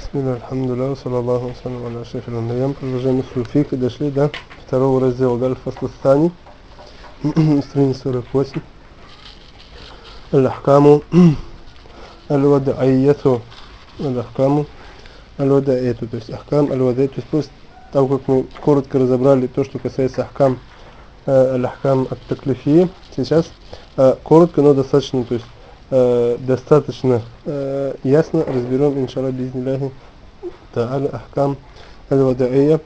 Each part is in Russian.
Бисмилля, альхамдулилля, саллаллаху салям аля ашрафил анбия. Продолжаем сульфик и дошли до второго раздела Галь-Фаслустани, страница 48. Аль-Ахкаму аль-Вада'iyyату. Аль-Ахкаму аль-Вада'iyyату. То есть Ахкам аль-Вада'iyyату. То есть после того, как мы коротко разобрали то, что касается Ахкам, Аль-Ахкам ат-Таклифи, сейчас коротко, но достаточно, то есть достаточно ясно разберем, иншаллах, бизнилляхи та'аля, Ахкам аль-Вада'iyya.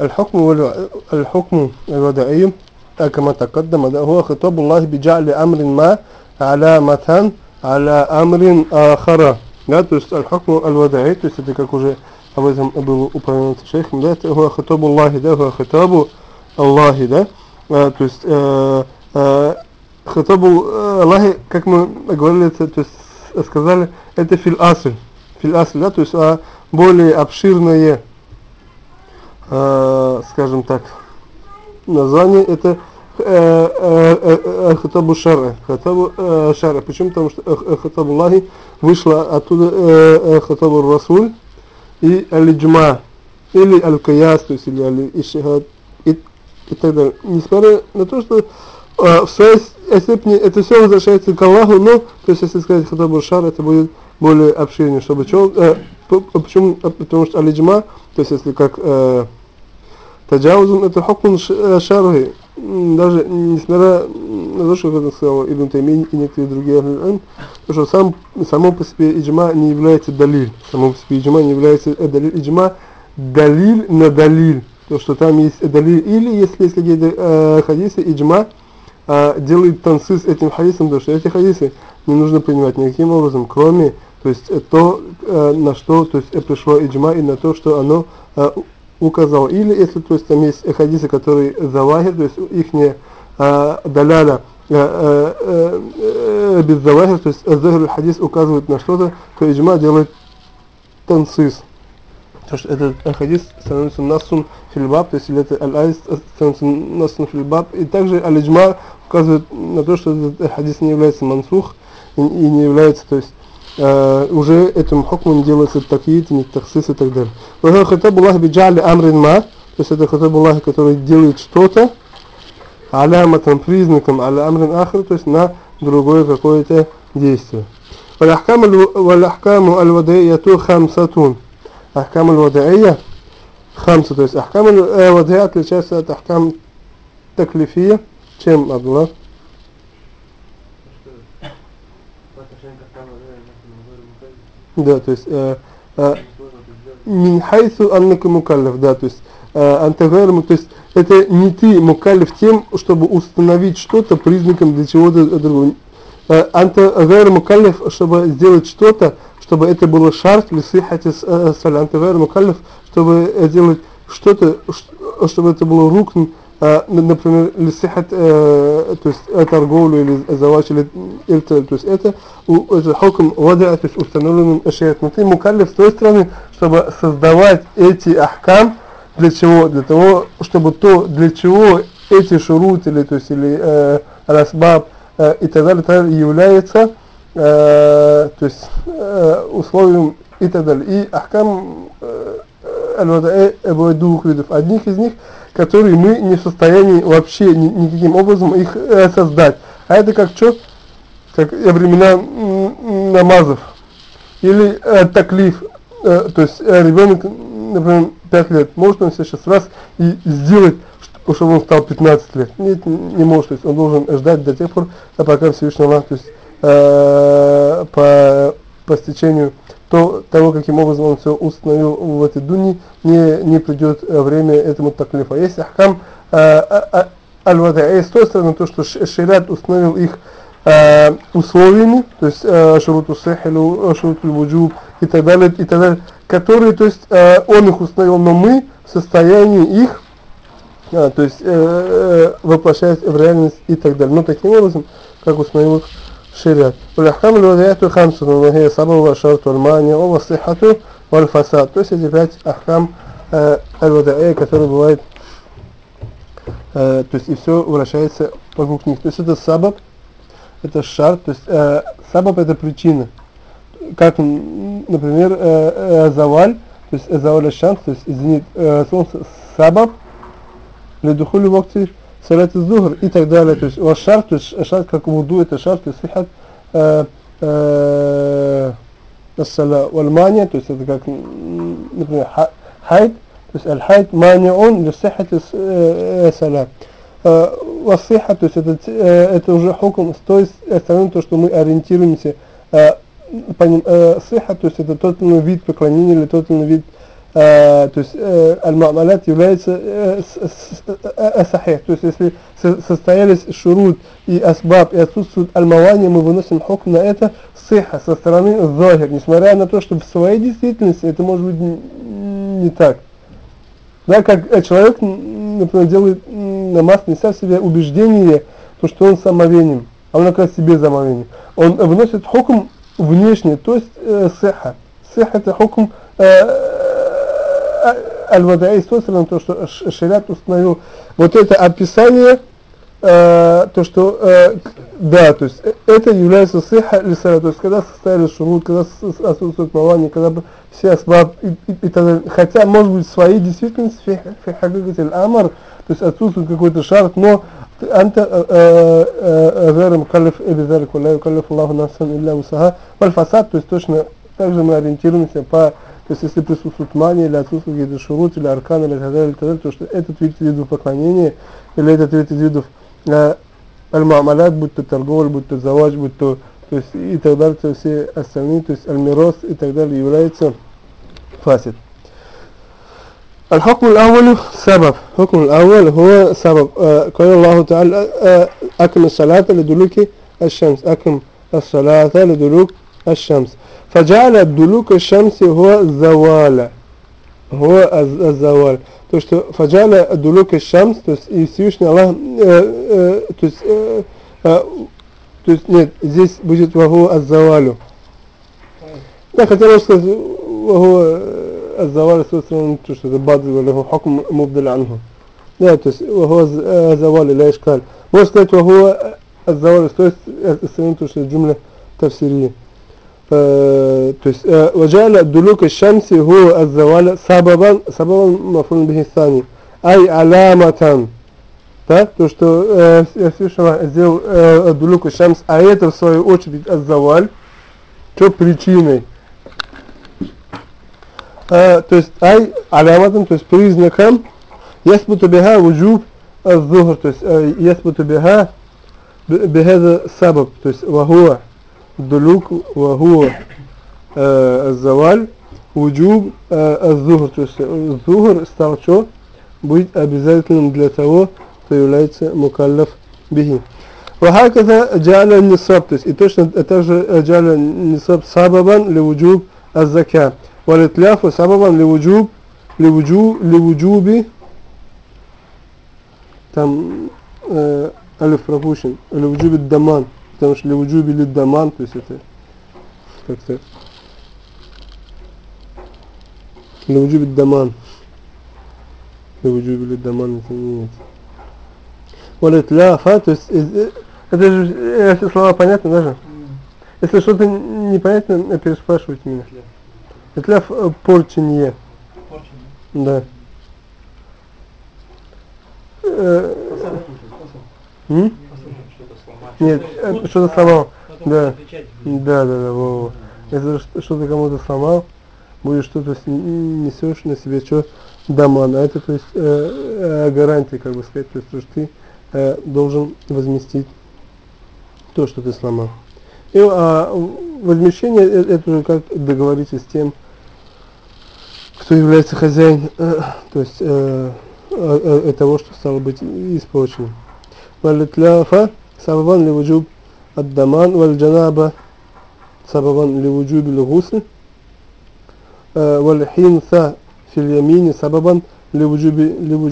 الحكم الوضعي كما تقدم هو خطاب الله بجعل أمر ما علامة على أمر آخر. Да, то есть الحكم الوضعي, то есть это как уже об этом было упомянуто шейхом, да, это هو خطاب الله, да, هو خطاب الله, да, то есть خطاب الله, как мы говорили, это, то есть сказали, это фил асль, да, то есть более обширное, скажем так, название это хатабу шара. Почему? Потому что хатабу Аллахи вышла оттуда хатабу Расуль и аль-Джма или аль-Каяс, то есть или аль-Ишхад и так далее. Несмотря на то, что в своей степени это все возвращается к Аллаху, но, то есть если сказать хатабу шара, это будет более обширнее, чтобы почему? Потому что аль-Джма, то есть если как таджаузун, это хукм шарги, даже несмотря на то, что это сказал Ибн Таймин и некоторые другие, потому что само по себе иджма не является далиль, само по себе иджма не является далиль, иджма далиль на далиль, то что там есть далиль, или если есть какие-то хадисы, иджма делает тансис этим хадисом, потому что эти хадисы не нужно принимать никаким образом, кроме, то есть то, на что, то есть пришло иджма и на то, что оно указал. Или если, то есть там есть хадисы, которые завахир, то есть их не даляля без завахир, то есть захир хадис указывает на что-то, то иджма делает тансис. То что этот хадис становится насун фильбаб, то есть или это аль-айс становится насун фильбаб, и также аль-иджма указывает на то, что этот хадис не является мансух и не является, то есть уже этим хукмом делается такит, не таксис и так далее. Вот хатаб Аллах биджали амрин ма, то есть это хатаб Аллах, который делает что-то аляматом, признаком аля амрин ахр, то есть на другое какое-то действие. Валь-ахкаму аль-вада'iyyату хамсатун. Ахкам аль-вада'iyya хамса, то есть ахкам аль-вада'iyya отличается от ахкам таклифия. Чем, Абдуллах? Да, то есть мин хайсу аннака мукаллаф, да, то есть антагайрму, то есть это не ты мукаллаф тем, чтобы установить что-то признаком для чего-то другого. Антагайр мукаллаф, чтобы сделать что-то, чтобы это было шарт ли сихати саля. Антагайр мукаллаф, чтобы сделать что-то, чтобы это было рукн, например, лисихат, то есть торговлю или завач, или то есть это хукм вада, то есть установленным ашият. Но ты мукаллиф с той стороны, чтобы создавать эти ахкам, для чего? Для того, чтобы то, для чего эти шурут, или, то есть, или расбаб и так далее является, то есть условием и так далее. И ахкам аль-вада'i бывает двух видов. Одних из них, которые мы не в состоянии вообще никаким образом их создать. А это как что? Как времена намазов. Или таклиф. То есть ребенок, например, 5 лет, может он сейчас раз и сделать, чтобы он стал 15 лет? Нет, не может. То есть он должен ждать до тех пор, пока Всевышний Аллах, то есть по стечению того, каким образом он все установил в этой дуне, не придет время этому таклифа. Есть ахкам аль-вада'i, с той стороны, то, что шариат установил их условиями, то есть шуруту сахилу, шуруту вуджуб и так далее, которые, то есть он их установил, но мы в состоянии их, то есть воплощать в реальность и так далее. Но таким образом, как установил их шариат. والأحكام الوضعية خمسة وهي السبب والشرط والمانع والصحة والفساد. То есть эти 5 ахкам аль-вада'iyya, которые бывают, то есть и все вращается вокруг них. То есть это сабаб, это шарт, то есть сабаб это причина. Как, например, заваль, то есть заваля шамс, то есть зенит солнца, сабаб, ледухули вакти салат зухр и так далее. То есть шарт, то есть шарт как вуду, это шарт, то есть сихат الصلاة والمانع, то есть это как, например, хайд, то есть аль-хайд маниун лиссихати салат. Вассиха, то есть это уже хукм с той стороны, то, что мы ориентируемся, сиха, то есть это тот или иной вид поклонения или тот или иной вид, то есть аль-ма'малят является сахих, то есть если состоялись шурут и асбаб и отсутствует аль-мавани, мы выносим хукм на это сиха со стороны захир, несмотря на то, что в своей действительности это может быть не так. Да, как человек, например, делает намаз, неся в себе убеждение, то, что он самовенен, а он как раз себе самовенен. Он выносит хукм внешний, то есть сиха. Сиха это хукм аль-вадаи, то, что шариат установил. Вот это описание, то, что, да, то есть это является сиха лисара, то есть когда состоялись шурут, когда отсутствует мавани, когда все асбаб и так далее. Хотя, может быть, в своей действительности фихагагат аль-амар, то есть отсутствует какой-то шарт, но анта гайр мукаллиф бизалик ва ла юкаллифу Аллаху нафсан илля вусаха валь фасад, то есть точно так же мы ориентируемся по, то есть если присутствует мания или отсутствует какие-то шурут или аркан или так далее, то что этот вид видов поклонения или этот вид видов аль-ма'малят, будь то торговля, будь то завадж, будь то есть и так далее, то все остальные, то есть аль-мирос и так далее является фасид. الحكم الأول سبب. الحكم الأول هو سبب. قال الله تعالى أقم الصلاة لدلوك الشمس. أقم الصلاة لدلوك الشمس. فجعل دلوك الشمس هو الزوال. هو الزوال. То есть فجعل دلوك الشمس, то есть и Всевышний Аллах, то есть нет, здесь будет ваху аззавалю. Да, хотел сказать ваху аззавалю, собственно, то, что это бадзи, ваху хукм мубдаль анху. Да, то есть ваху аззавалю, ля ишкаль. Можно сказать ваху аззавалю, то есть остальное, то, что джумля тавсирия. То есть وجعل دلوك الشمس هو الزوال سببا مفعول به الثاني أي علامة. Да, то, что Всевышний сделал дулук шамс, а это в свою очередь аззаваль, что причиной. То есть ай аляматан, то есть признаком ясбуту биха вуджуб az-зухр, то есть ясбуту биха бихаза сабаб, то есть вахуа дулук вахуа az-заваль вуджуб az-зухр, то есть зухр стал что? Быть обязательным для того, кто является мукаллаф бихи. وهكذا جعل النصاب, то есть и точно также جعل النصاب سببا لوجوب الزكاة والإتلاف سببا لوجوب там алиф пропущен, لوجوب الضمان, потому что لوجوب للضمان, то есть это как-то لوجوب الضمان, لوجوب للضمان это нет. والإتلاف, то есть это же, если слова понятны даже. Если что-то непонятно, переспрашивайте меня. Итляф порченье. Да. Нет, что-то сломал. Да. Да. Во. Если что-то кому-то сломал, будет что-то несешь на себе, что даман. А это, то есть, гарантия, как бы сказать, то есть, что ты должен возместить то, что ты сломал. И возмещение, это уже как договориться с тем, кто является хозяин, то есть того, что стало быть испорченным. Валитляфа сабабан ли вуджуб ад-даман, валь-джанаба сабабан ли вуджуб л-гусл, валь-хинса фил-ямини сабабан ли вуджуб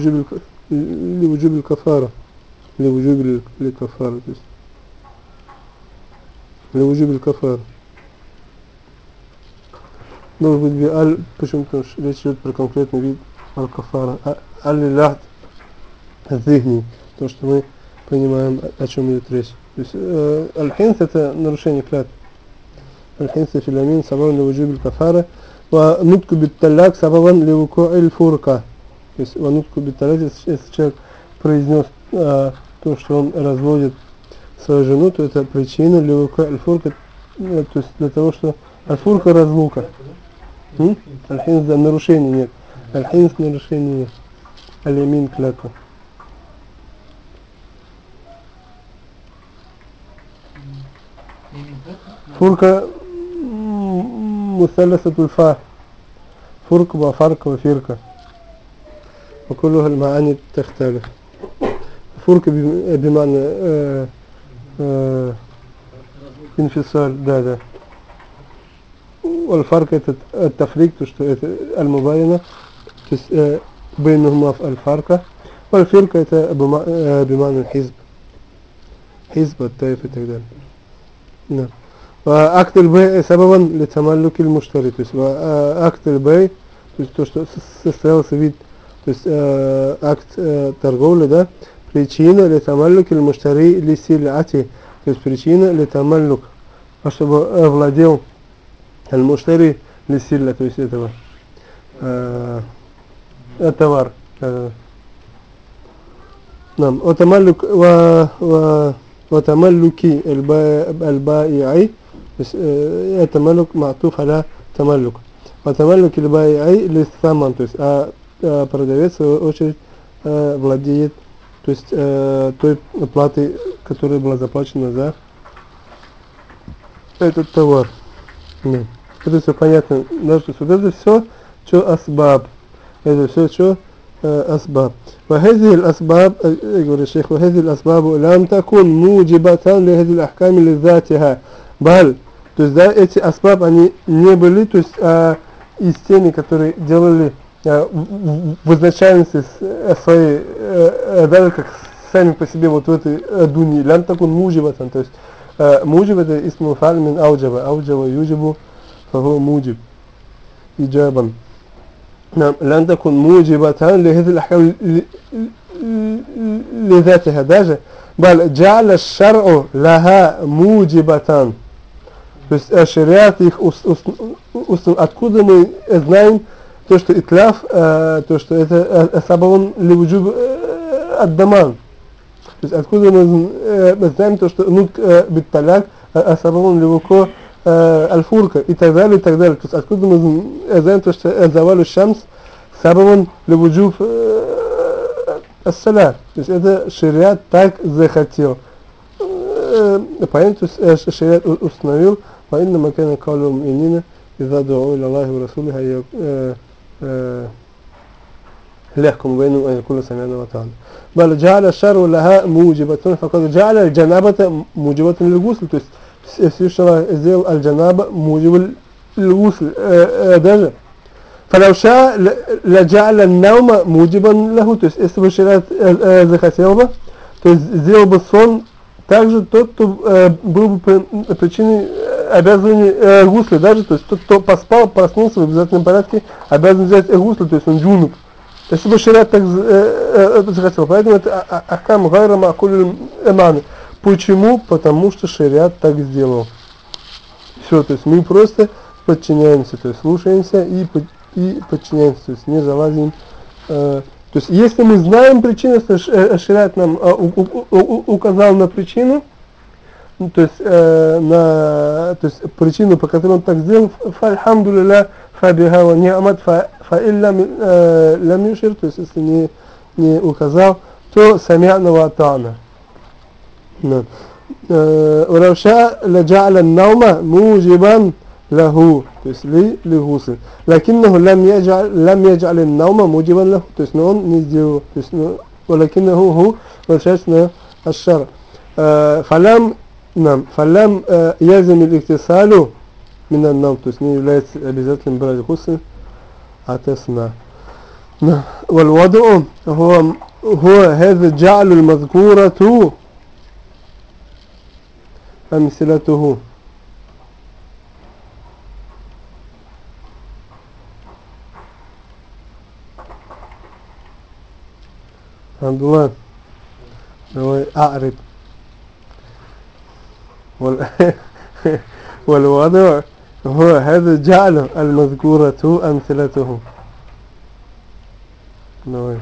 л-кафара. لوجوب الكفارة, то есть لوجوب الكفارة. Должен быть биаль, почему? Потому что речь идет про конкретный вид аль-кафара. Аль-лилахт зихни, то, что мы понимаем, о чем идет речь. То есть аль-хинс это нарушение клятвы. Аль-хинс фил-ямин сабабан левуджуб аль-кафара ونطق بالطلاق سببا لوقوع الفرقة. То есть ونطق بالطلاق, если человек произнес то, что он разводит свою жену, то это причина левука аль-фурка, то есть для того, что аль-фурка разлука. Аль-хинс, да, нарушений нет. Аль-хинс нарушений нет. Аль-ямин клятва. Фурка мусалласатуль фа. Фурка ва фарка ва фирка. وكلها المعاني تختلف. فرق بمعنى انفصال ده والفرق это التفريق, то что это المباينة, то есть بينهما الفرق, والفرقة это بمعنى الحزب, حزب الطائف и так далее. نعم. وأكت البيع سببا لتملك المشتري, то есть أكت البيع, то есть то, что состоялся вид, то есть акт торговли, да, причина литамаллук аль-муштари лисилати, то есть причина литамаллук, чтобы владел аль-муштари лисилля, то есть этого товар. Нам отамаллук وتملك البائع, то есть тамаллук معطوف على تملك, وتملك البائع للثمن, то есть продавец в свою очередь владеет, то есть той платой, которая была заплачена за этот товар. Нет. Это все понятно. Да, что вот это все, что асбаб. Это все, что асбаб. وهذه الأسباب, говорит الشيخ, وهذه الأسباب لم تكن موجبة لهذه الأحكام لذاتها. بل, то есть, да, эти асбаб, они не были, то есть, из теми, которые делали в изначальности своей, даже как сами по себе вот в этой дуне, лям такун муджибатан, то есть муджиб это исму фаль мин ауджаба, ауджаба юджибу фаху муджиб, иджабан. لم تكن موجبة لهذه الأحكام لذاتها даже, بل جعل الشرع لها موجبة, то есть шариат их, откуда мы знаем то, что итляф, то, что это сабабун ливуджуб ад-даман, то есть откуда мы знаем то, что нутк бит-таляк сабабун ливуко аль-фурка и так далее, и так далее. То есть откуда мы знаем то, что завалю шамс сабабун ливуджуб ас-салат. То есть это шариат так захотел. Понятно, то есть шариат установил, وإنما كان قول المؤمنين إذا دعوا إلى الله ورسوله ليحكم بينهم أن يقولوا سمعنا وأطعنا. بل جعل الشرع لها موجبة, فقد جعل الجنابة موجبة للغسل, то есть Всевышний сделал аль-джанаба موجب للغسل даже. فلو شاء لجعل النوم موجبا له, то есть если бы шариат захотел бы, то есть сделал бы сон также тот, кто был бы причиной обязан гусли, даже, то есть тот, кто поспал, проснулся в обязательном порядке, обязан взять гусли, то есть он джунуб. Если бы шариат так захотел, поэтому это ахкам гайра маакуль эманы. Почему? Потому что шариат так сделал. Все, то есть мы просто подчиняемся, то есть слушаемся и подчиняемся, то есть не залазим. То есть если мы знаем причину, если шариат нам указал на причину, то есть причину, по которой он так сделал, фальхамдулилля фабиха ва ни'мат фаилля лям юшир, то есть если не указал, то сами'на ва атa'на. ولو شاء لجعل النوم موجبا له, то есть لغسل, لكنه لم يجعل النوم موجبا له, то есть но он не сделал, то есть ولكنه هو возвращается на الشرع. فلم يلزم الاغتسال من النوم, то есть не является обязательным брать гусл от сна. والوضع هو هذا جعل المذكورة أمثلته. عبد الله هو أعرب والوضع هو هذا جعل المذكورة أمثلته. نعم.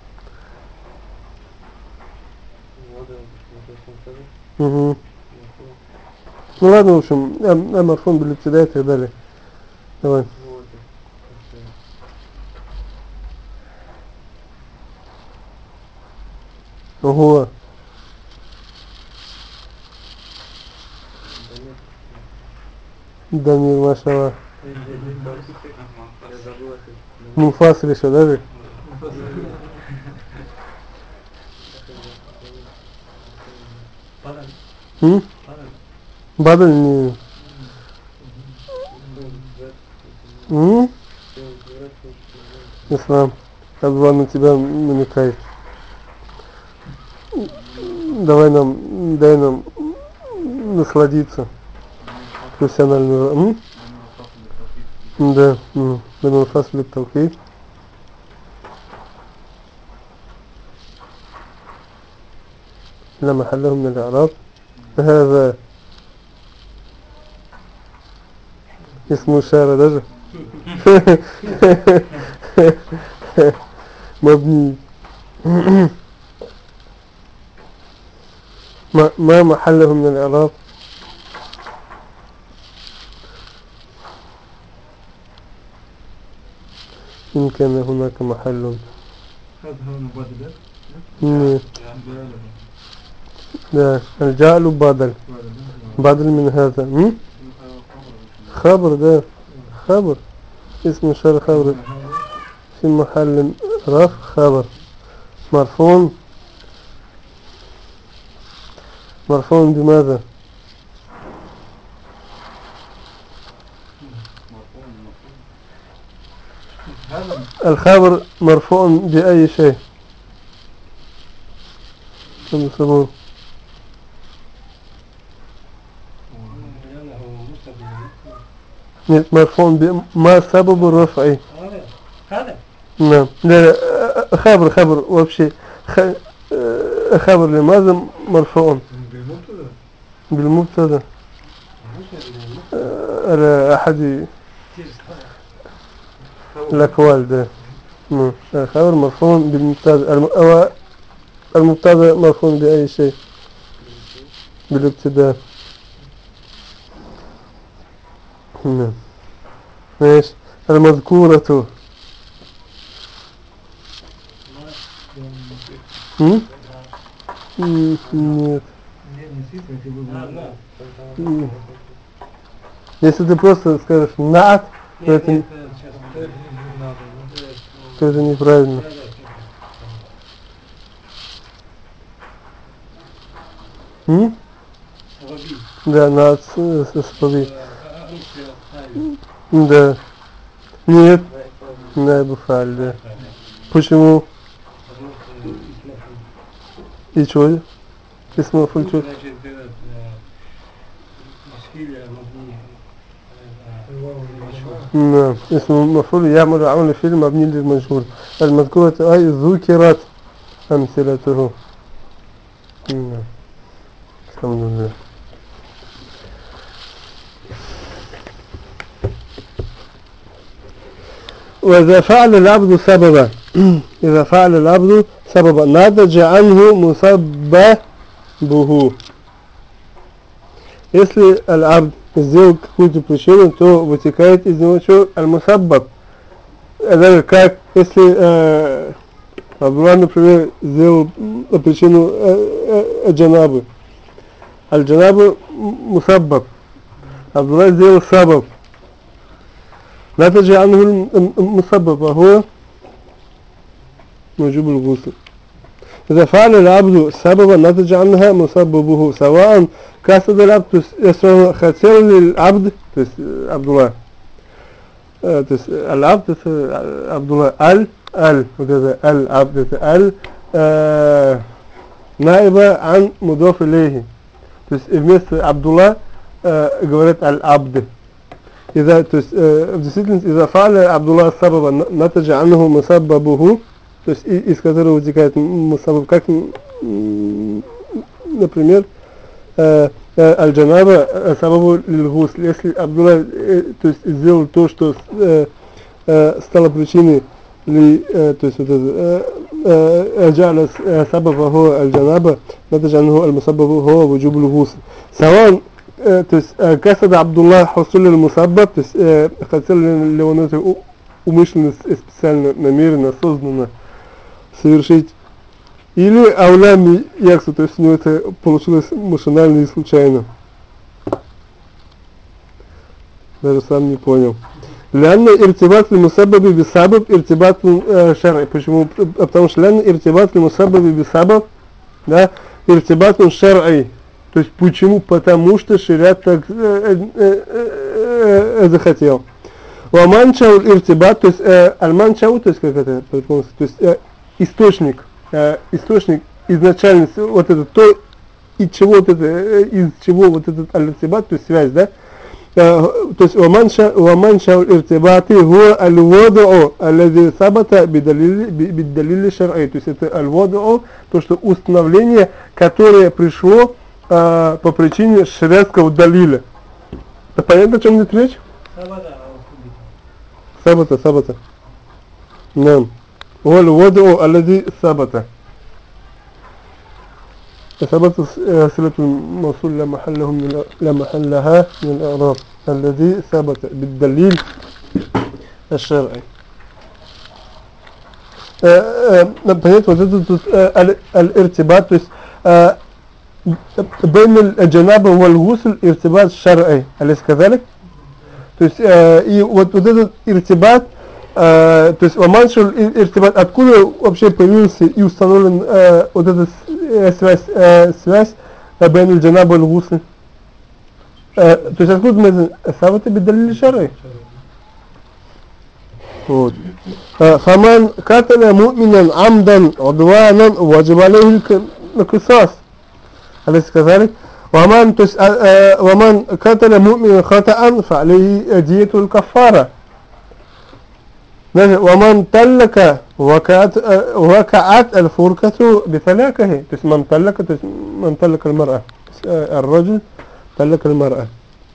Ну ладно, в общем, марфун بالابتداء и так далее. Давай. Ого. Дамир, машалла. Мунфасиль еще, даже? Бадаль не... Ислам. Абдулла на тебя намекает. Дай нам насладиться профессиональным. Да. Бен фасл التوحيد. لا محل له من الإعراب. هذا اسمه إشارة даже. مبني. ما محله من الإعراب؟ إن كان هناك محل. لا الجعل بدل من هذا. خبر ده خبر اسم إشارة خبر في محل رفع خبر مرفوع بماذا؟ الخبر مرفوع بأي شيء؟ нет, مرفوع ما سبب الرفع؟ نعم. لا خبر вообще خبر لماذا مرفوع؟ بالمبتدا على أحد الأقوال ده. خبر مرفوع بالمبتدا. المبتدا مرفوع بأي شيء؟ بالابتداء. نعم. ماشي. المذكورة нет. Если ты просто скажешь над, то это неправильно. Да, над с да. Нет. Да, буфаль, да. Почему? И чё? اسم مفعول شو؟ نعم. اسم مفعول يعمل عمل الفعل مبني للمجهول. المذكورة أي ذكرت أمثلته. نعم. الحمد لله. وإذا فعل العبد سببا إذا فعل العبد سببا نتج عنه مسببه. Если العبد сделал какую-то причину, то вытекает из него что? Аль-мусаббаб. Это как если Абдулла, например, сделал причину джанабы. Аль-джанабы мусаббаб. Абдулла сделал сабаб. نتج عنه المسبب وهو وجوب الغسل. إذا فعل العبد سببا نتج عنها مسببه سواء كسد العبد хотел للعبد عبد الله العبد عبد الله وكذا العبد نائبة عن مضاف إليه. То есть вместо Абдулла говорит аль-абд. إذا в действительности إذا فعل Абдулла сабаба натаджа анху мусаббабуху, то есть из которого вытекает мусаббаб, как например аль-джанаба сабабу лил-гусл. Если Абдулла то есть сделал то, что стало причиной то есть вот это джа'ля сабаба хуа аль-джанаба натаджанху аль-мусаббабу хуа вуджубу лил-гусл. Саван то есть касада Абдулла хусуль аль-мусаббаб, то есть хотел ли он это умышленно, специально, намеренно, осознанно совершить, или аулям яксу, то есть у него это получилось машинально и случайно. Даже сам не понял. Лянна иртибат ли-мусаббаби бисабаб иртибат шар'и. Почему? Потому что лянна иртибат ли-мусаббаби бисабаб, да, иртибат шар'и. То есть почему? Потому что шариат так захотел. Уаманчау иртибат, то есть аль-манчау, то есть как это, то есть источник изначально, вот это то, из чего вот это, из чего вот этот аль-иртибат, то есть связь, да? То есть уаманчау иртибати хуа аль-вадау аллади сабата биддалили шар'и. То есть это аль-вадау, то что установление, которое пришло по причине шариатского далиля. Понятно, о чем идет речь? Сабата. نعم هو الوضع الذي ثبت صلة الموصول لا محلها من الإعراب الذي ثبت بالدليل الشرعي. понятно, вот это الارتباط, то есть بين الجنابة والغسل ارتباط شرعي, أليس كذلك? То есть и вот этот иртибат, то есть оманшул иртибат, откуда вообще появился и установлен вот эта связь бейн аль-джанаб валь-гусл? То есть откуда мы это? Сабата биддалили шар'и. Вот. Фаман каталя му'минан амдан удванан ваджиб алейхи al-qisas. Алейхи сказали. ومن قتل مؤمنا خطأ فعليه دية الكفارة. ومن طلق وقعت الفرقة بطلاقه. من طلق المرأة, الرجل طلق المرأة.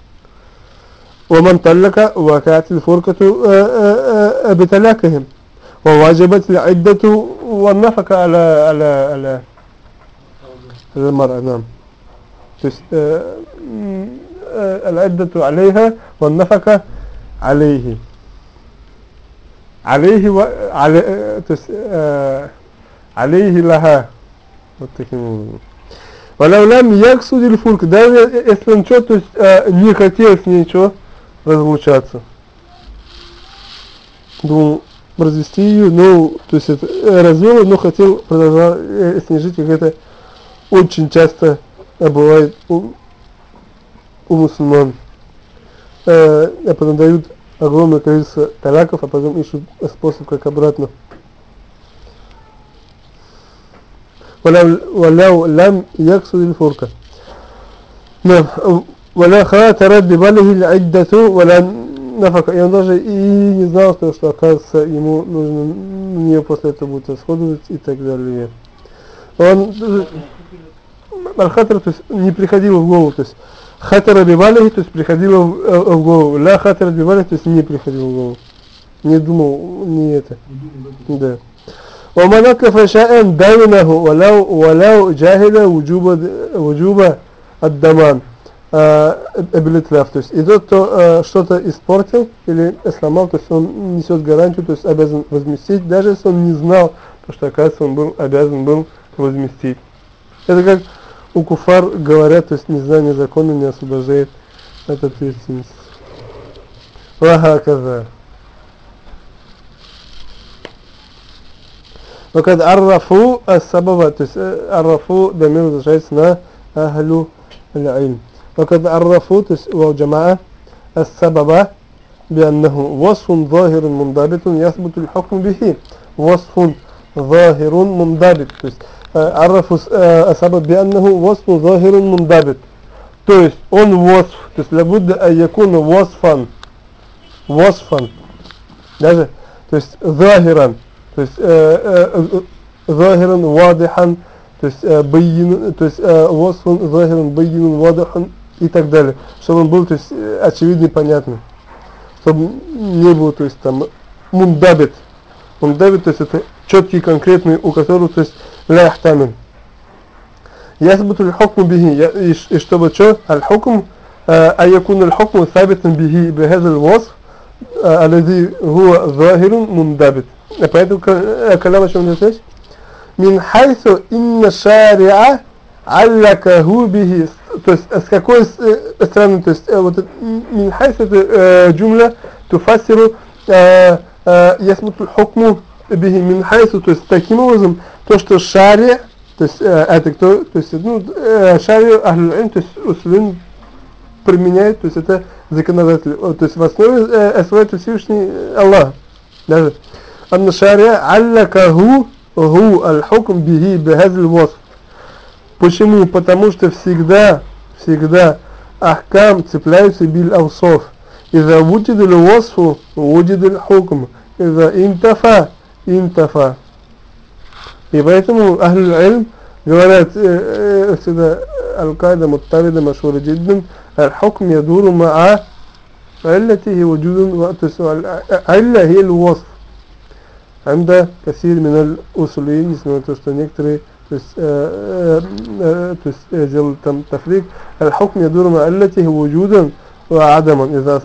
ومن طلق وقعت الفرقة بطلاقهم وواجبت العدة والنفقة على المرأة. نعم. То есть العدة عليها والنفقة عليه. То есть عليه لها. Вот таким образом. ولو لم يقصد الفرق, даже если он что, то есть не хотел с ней ничего разлучаться. Думал развести ее, но то есть развел, но хотел продолжать с ней жить, как это очень часто бывает у мусульман. А потом дают огромное количество талаков, а потом ищут способ, как обратно. ولو لم يقصد الفرقة. ولا خاطرت بباله العدة ولا نفقة. И он даже и не знал, что оказывается ему нужно на нее после этого будет расходовать и так далее. Он аль-хатр, то есть не приходило в голову, то есть хатара бивалихи, то есть приходило в голову, ля хатара бивалихи, то есть не приходило в голову, не думал, не это, да. ومن أكف شيئا دونه ولو جاهل وجوب الضمان بالإتلاف, то есть и тот, кто что-то испортил или сломал, то есть он несет гарантию, то есть обязан возместить, даже если он не знал, то что оказывается он был обязан был возместить. Это как у куфар говорят, то есть незнание закона не освобождает от ответственности. Вахаказа. وقد عرفوا السبب, то есть عرفوا дамир возвращается на أهل العلم. وقد عرفوا, то есть والجماعة السبب بأنه وصف ظاهر منضبط يثبت الحكم به. وصف ظاهر منضبط, то есть عرفوا السبب بأنه وصف ظاهر منضبط. То есть он وصف, то есть لابد أن يكون وصفا даже, то есть ظاهرا, то есть ظاهرا واضحا то есть байин, то есть восфун, захирун, байинун, вадахан и так далее, чтобы он был, то есть очевидный, понятный, чтобы не было, то есть там мундабит, то есть это четкий, конкретный, у которого, то есть ля яхтамин. يثبت الحكم به и чтобы что الحكم أن يكون الحكم ثابتا به بهذا الوصف الذي هو ظاهر منضبط. Поэтому كلام о чем здесь? من حيث إن الشارع علقه به, то есть с какой стороны, то есть вот من حيث это جملة تفسر يثبت الحكم به من حيث, то есть таким образом то, что шари, то есть это кто, то есть шари ахлюль, то есть услин применяет, то есть это законодатель, то есть в основе своей Всевышний Аллах. Даже أن الشارع علقه هو الحكم به بهذا الوصف. Почему? Потому что всегда ахкам цепляются бил авсоф. إذا وجد الوصف وجد الحكم إذا انتفى. И поэтому ахлюль ильм говорят всегда القاعدة مضطردة مشهورة جدا الحكم يدور مع علته وجودا, то есть علة هي الوصف. عند كثير من الأصوليين, несмотря на то, что некоторые то есть делают там тафрик, الحكم يدور مع علته وجودا وعدما.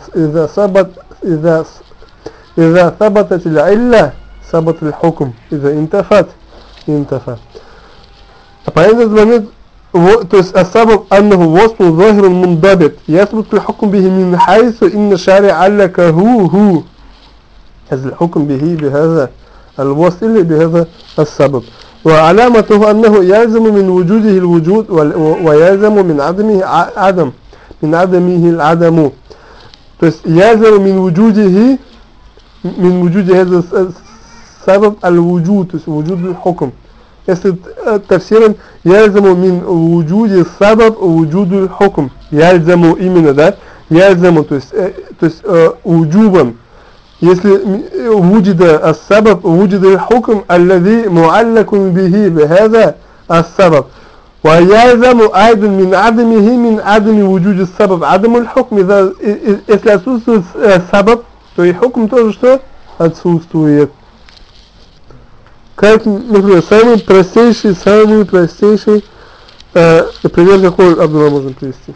إذا ثبتت العلة ثبت الحكم, إذا انتفى. По этот момент, то есть السبب أنه وصف ظاهر منضبط يثبت الحكم به من حيث إن الشارع علقه هو هذا الحكم به بهذا الوصف بهذا السبب. وعلامته أنه يلزم من وجوده الوجود ويلزم من عدمه العدم. То есть يلزم من وجود هذا السبب الوجود, то есть وجود الحكم. Если تفسيرا يلزم من وجود السبب وجود الحكم. يلزم именно, да? يلزم, то есть وجوبا. Если وجد السبب وجد الحكم الذي معلق به بهذا السبب. ويلزم أيضا من عدم وجود السبب عدم الحكم. Если отсутствует سبب, то и حكم тоже что? Отсутствует. Как, например, самый простейший пример, какой, Абдулла, можно привести?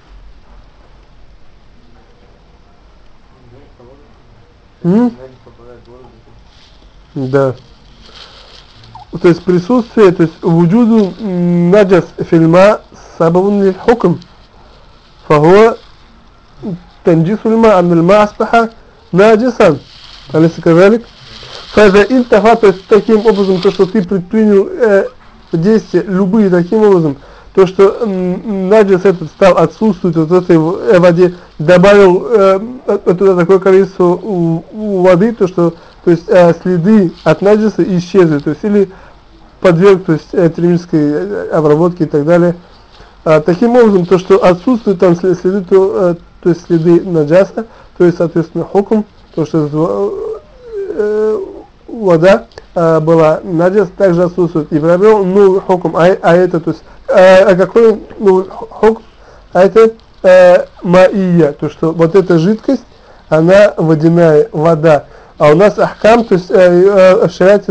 Да. То есть присутствие, то есть вуджуду наджас фильма сабабун лиль хукм. Фахуа танджису льма, анна льма аспаха наджисан. Алиса казалик? Фаза интафа, то есть таким образом, то, что ты предпринял действия, любые таким образом, то, что наджис этот стал отсутствовать вот в этой воде, добавил туда такое количество воды, то, что, то есть следы от наджиса исчезли, то есть или подверг, то есть термической обработке и так далее. Таким образом, то, что отсутствуют там следы, то есть следы наджаса, то есть, соответственно, хукм, то, что вода была наджас, также отсутствует, и приобрел новый хукм, а это, то есть, какой новый хукм? А это маия, то, что вот эта жидкость, она водяная, вода. А у нас ахкам, то есть в шариате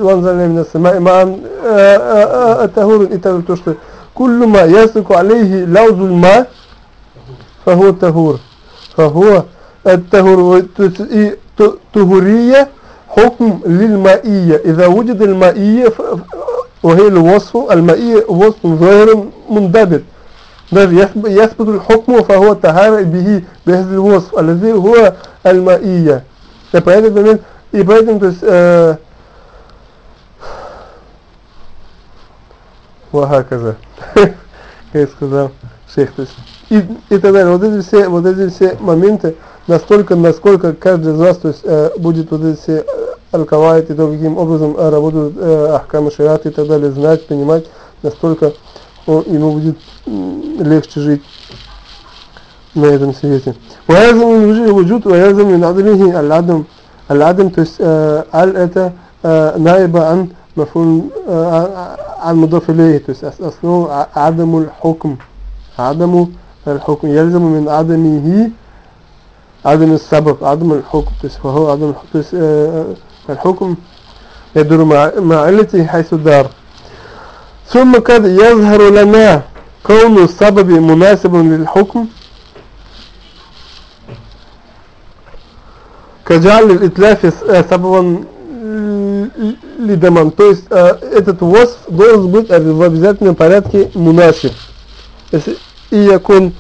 и так, то, что куллу ма ясуку алейхи лаузуль ма фахуа тахур. Фахуа тахур. И тухурия حكم للمائية إذا وجد المائية وهي الوصف المائية وصف ظاهر منضبط يثبت الحكم فهو طهارة به بهذا الوصف الذي هو المائية. И поэтому, то есть вахаказа, как сказал шейх, то есть и так далее. Вот эти все моменты, насколько каждый из вас, то есть будет вот эти все аль-кавайд и то, каким образом работают ахкамы шариата и так далее, знать, понимать, настолько ему будет легче жить на этом свете. ويلزم الوجود ويلزم من عدمه العدم, то есть аль это наиба ан мафун المضاف إليه то есть основа عدم الحكم يلزم من عدمه عدم السبب عدم الحكم то есть فهو عدم الحكم то есть الحكم يدور مع علته حيث دار ثم قد يظهر لنا كون السبب مناسب للحكم كجعل الإتلاف سببا لدمان. То есть этот wasf должен быть в обязательном порядке munasib. Если и якун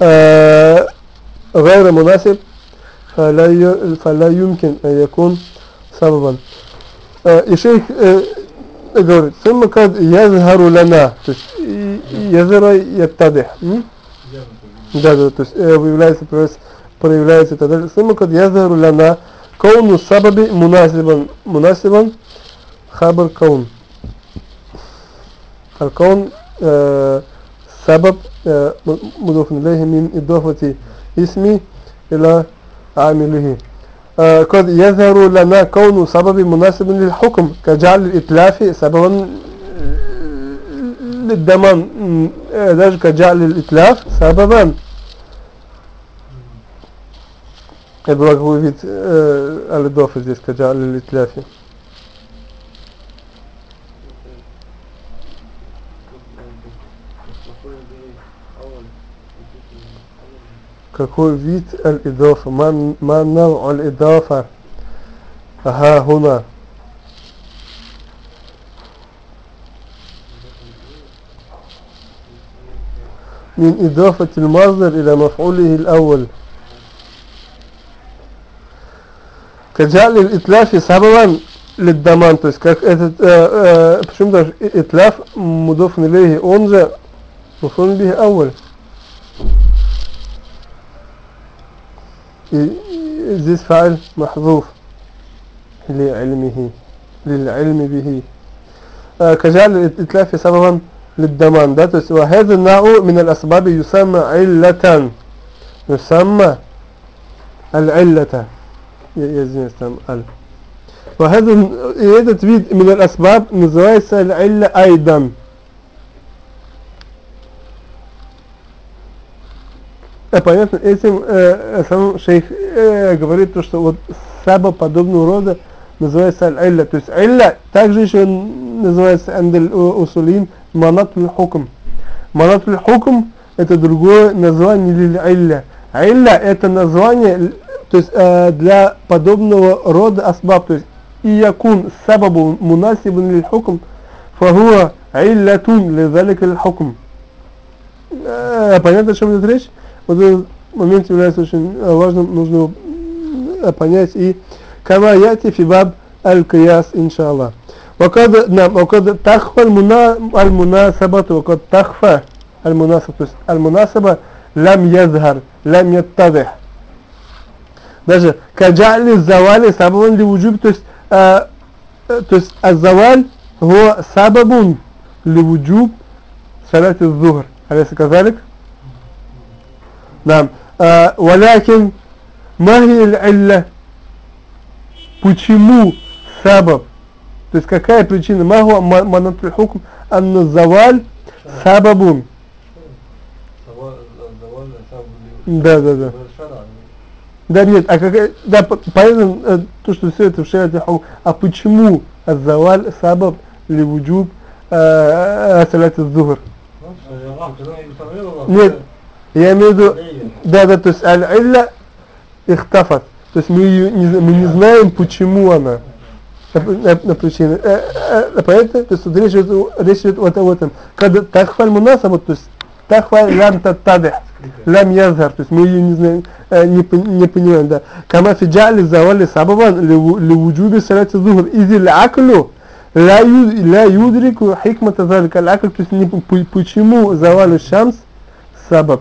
غير مناسب فلا يمكن أن يكون سببا. И шейх говорит, ثم قد يظهر لنا, то есть يظهر يتضح. Да, то есть проявляется и так далее. ثم قد يظهر لنا كون السبب مناسبا خبر كون. الكون سبب مضاف إليه من إضافة اسمي إلى عامله. قد يظهر لنا كون سبب مناسب للحكم كجعل الإتلاف سببا للضمان. даже كجعل الإتلاف سببا. Это был какой вид алидофа здесь, كجعل الإتلاف. какой вид الإضافة ما نوع الإضافة ها هنا من إضافة المصدر إلى مفعوله الأول كجعل الإتلاف سببا للضمان. То есть как этот почему даже إتلاف مضاف إليه он же مفعول به أول. здесь فاعل محذوف لعلم به كجعل الإتلاف سببا للضمان. да, то есть وهذا النوع من الأسباب يسمى علة يسمى العلة وهذا этот вид من الأسباب называется العلة أيضا. Понятно, этим сам шейх говорит то, что вот саба подобного рода называется аль-илля. То есть илля также еще называется андаль усулин манатуль хукм. Манатуль хукм это другое название лиль-илля. Илля это название, то есть для подобного рода асбаб. То есть и якун сабабу мунасибун лиль-хукм фахуа иллятун лизалика лиль-хукм. Понятно, о чем идет речь? Вот этот момент является очень важным, нужно понять. И кама яти фи баб аль-кияс иншаллах. وقد تخفى المناسبة وقد تخفى المناسبة. المناسبة لم يظهر لم يتضح. даже كجعل الزوال سببا لوجوب. то есть الزوال هو سبب لوجوب صلاة الظهر. أليس كذلك؟ نعم. ولكن ما هي العلة? почему سبب? то есть какая причина? ما هو مناط الحكم أن الزوال سبب. да. Да нет, а какая, да, понятно то, что все это в шариате хукм. А почему الزوال سبب لوجوب صلاة الظهر? Нет. Я имею в виду, да, то есть аль-илля ихтафат. То есть мы не знаем, почему она. На причине. Понятно? То есть речь идет вот об этом. Когда тахфаль мунасаба, то есть тахфаль лям таттадих, лям язхар. То есть мы ее не знаем, не понимаем, да. Кама фи джали завали сабабан ливуджуби салати зухр. Изиль аклю ла юдрику хикмата залика. Аль-аклю, то есть почему завалю шамс сабаб.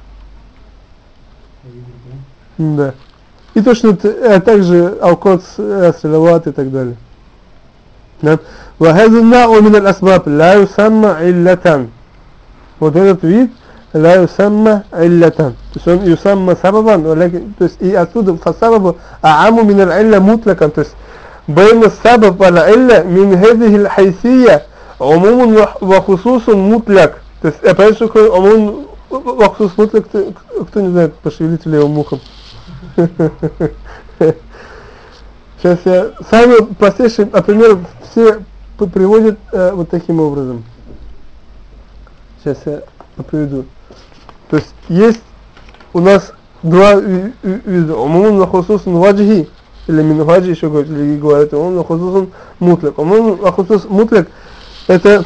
Да. И точно также алкот, салават и так далее. Да. وهذا النوع من الأسباب لا يسمى علة. Вот этот вид لا يسمى علة. То есть он يسمى سببا, ولكن то есть и отсюда فالسبب أعم من العلة مطلقا. то есть بين السبب والعلة من هذه الحيثية умумун ва хусусун мутляк. То есть, понятно, что такое умумун ва хусус мутляк, кто не знает, пошевелите левым ухом. Сейчас я самый простейший пример все приводят вот таким образом. Сейчас я приведу. То есть есть у нас два вида. Умумун ва хусусун ваджхи, или минваджи еще говорят, умумун ва хусусун мутляк. Умумун ва хусус мутляк это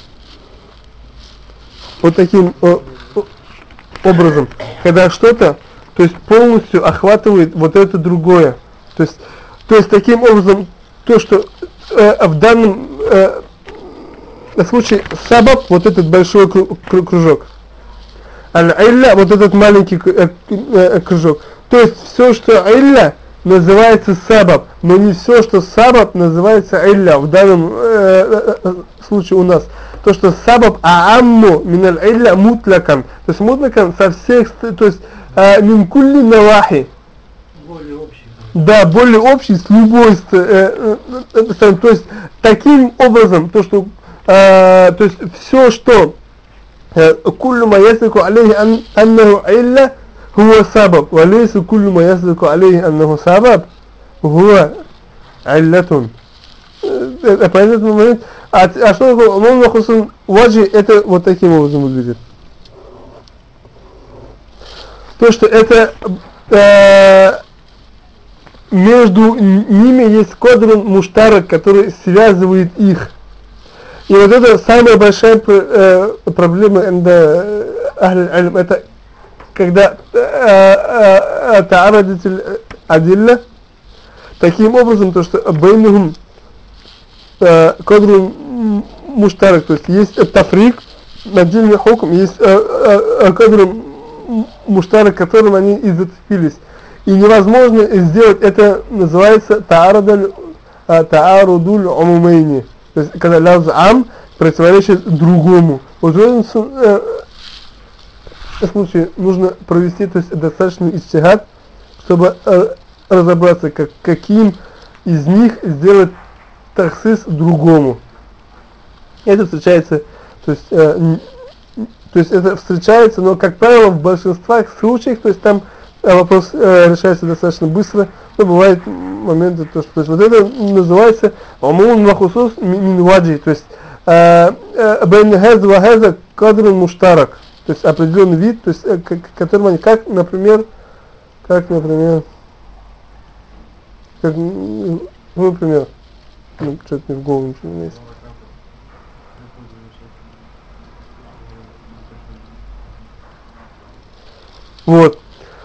вот таким образом, когда что-то, то есть полностью охватывает вот это другое. То есть таким образом, то, что в данном случае сабаб, вот этот большой кружок, аль-илля, вот этот маленький кружок. То есть все, что илля, называется сабаб, но не все, что сабаб, называется илля. В данном случае у нас то, что сабаб аамму миналь илля мутлакан. То есть мутлакан со всех, то есть мин кулли навахи. Более общий. Да, более общий с любой стороны. То есть таким образом, то, что то есть все, что куллу ма яслику алейхи аннаху илля хуа сабаб, ва лейса куллу ма яслику алейхи аннаху сабаб хуа иллятун. По этому моменту, а что такое умумун ва хусусун ваджхи, это вот таким образом выглядит. То, что это между ними есть кадрун муштарак, который связывает их. И вот это самая большая проблема это когда таарадитель адилля, таким образом, то что бейнухум кадрун муштарак, то есть есть тафрик, отдельный хукм, есть кадрун муштарак, которым они и зацепились. И невозможно сделать, это называется таарудуль умумейни. То есть, когда лавз ам противоречит другому. Вот в этом случае нужно провести, то есть, достаточный ижтихад, чтобы разобраться, каким из них сделать тахсис другому. Это встречается, то есть это встречается, но, как правило, в большинстве случаев, то есть там вопрос решается достаточно быстро, но бывают моменты, то есть вот это называется умумун ва хусус мин ваджи, то есть бейн хаза ва хаза кадрун муштарак, то есть определенный вид, то есть которым они, как, например, ну, например, что-то мне в голову ничего не лезет. Вот.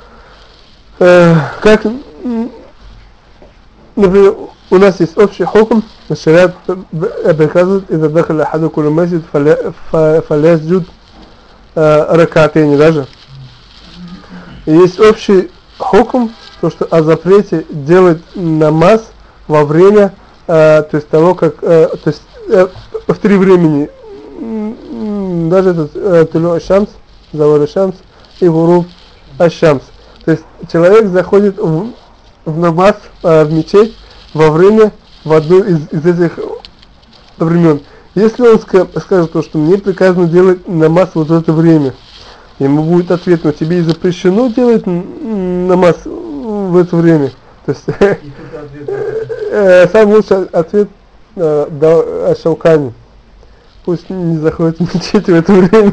Как, например, у нас есть общий хукм, шариат приказывает, إذا دخل أحدكم المسجد فليسجد ركعتين даже. И есть общий хукм, то что о запрете делать намаз во время, то есть того, как, то есть в три времени, даже этот тулю аш-шамс, завар аш-шамс и гуруб аш-шамс. То есть человек заходит в намаз, в мечеть во время, в одну из этих времен. Если он скажет то, что мне приказано делать намаз вот в это время, ему будет ответ, но тебе и запрещено делать намаз в это время. То есть самый лучший ответ дал Аш-Шаукани. Пусть не заходит в мечеть в это время.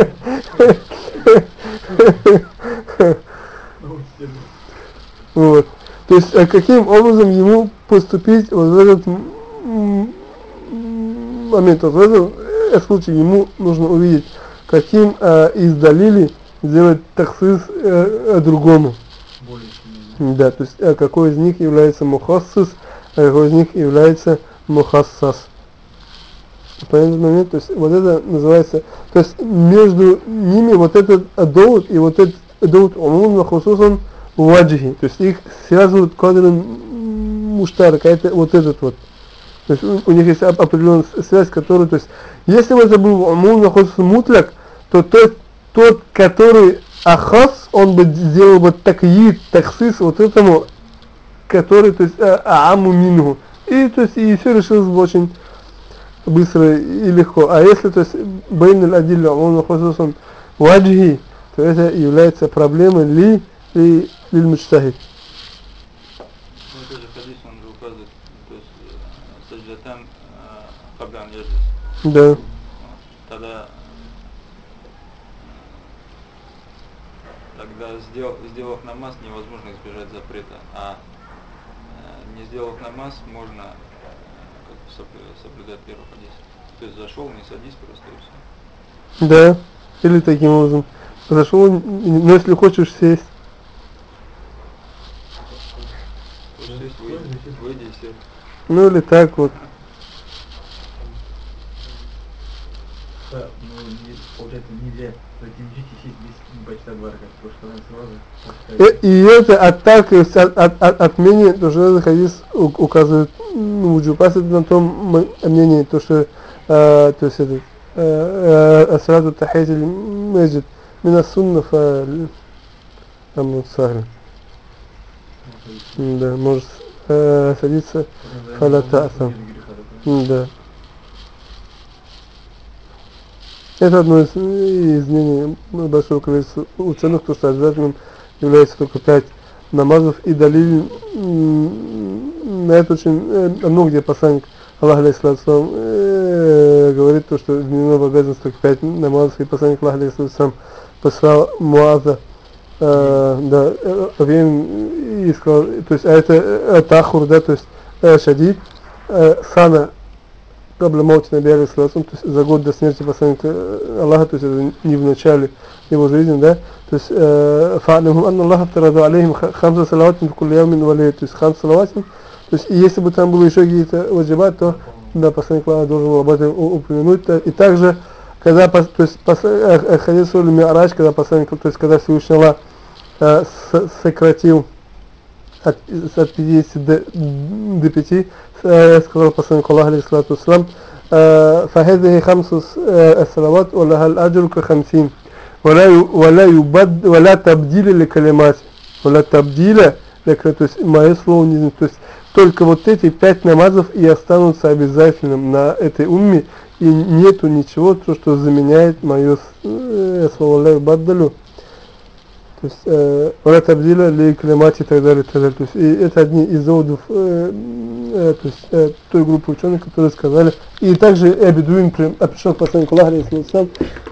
Вот. То есть каким образом ему поступить вот в этот момент, вот в этом случае ему нужно увидеть, каким из далили сделать таксис другому. Да, то есть какой из них является мухассис, а какой из них является мухассас. Понятный момент, то есть вот это называется, то есть между ними вот этот доут и вот этот доут умумун ва хусусун ваджхи, то есть их связывают кадрун муштарак, это вот этот вот. То есть у них есть определенная связь, которая, то есть если бы это был умумун ва хусусун мутляк, то тот, который ахас, он бы сделал бы такйид, таксис вот этому, который, то есть ааму мингу. И то есть и все решилось бы очень быстро и легко. А если, то есть, бейн аль-адилля, он хусусан ваджхи, то это является проблемой ли муджтахид. Ну, это же хадис, он же указывает, то есть, садждатан хаблян яджис. Да. Тогда сделав намаз, невозможно избежать запрета, а не сделав намаз, можно соблюдать первый хадис. То есть зашел, не садись просто и все. Да. Или таким образом. Зашел, но если хочешь сесть. Хочешь сесть, выйди и сядь. Ну или так вот. Да, ну, получается, нельзя задержите сесть без почта барка, потому что она сразу... И это отталкиваясь от мнения, то что этот хадис указывает, ну, указывает на том мнении, то что, то есть этот, асрату тахият аль-маджид мина сунна фа амрун сахль. Да, может садиться фаля та'сам. Да. Это одно из мнений большого количества ученых, то что обязательным является только 5 намазов, и далиль на это очень много где посланник Аллаха алейхиссалам говорит то, что вменено в обязанность только 5 намазов, и посланник Аллаха алейхиссалам послал Муаза время и сказал, то есть, а это тахур, да, то есть шадид, сана кабля маути наби алейхиссалам, то есть за год до смерти посланника Аллаха, то есть это не в начале его жизни, да, то есть фа'алимхум анна Аллаха фтараду алейхим хамса салаватин в кулли явмин валей, то есть хамса салаватин, то есть если бы там было еще какие-то ваджибат, то да, посланник Аллаха должен был об этом упомянуть, и также когда, то есть хадис суль ми'рач, когда посланник, то есть когда Всевышний Аллах сократил от 50 до 5, сказал посланник Аллаха алейхиссалату вассалам, فهذه 5 صلوات ولها الأجر ك50 ولا تبديل لكلمات ولا تبديل, то есть мое слово не, то есть только вот эти 5 намазов и останутся обязательным на этой умме, и нету ничего, что заменяет мое слово ля юбаддалю. То есть вала табдиля ли калимати и так далее, и так далее. То есть и это одни из доводов то есть той группы ученых, которые сказали. И также Абидуин пришел к посланнику Аллаха алейхиссалам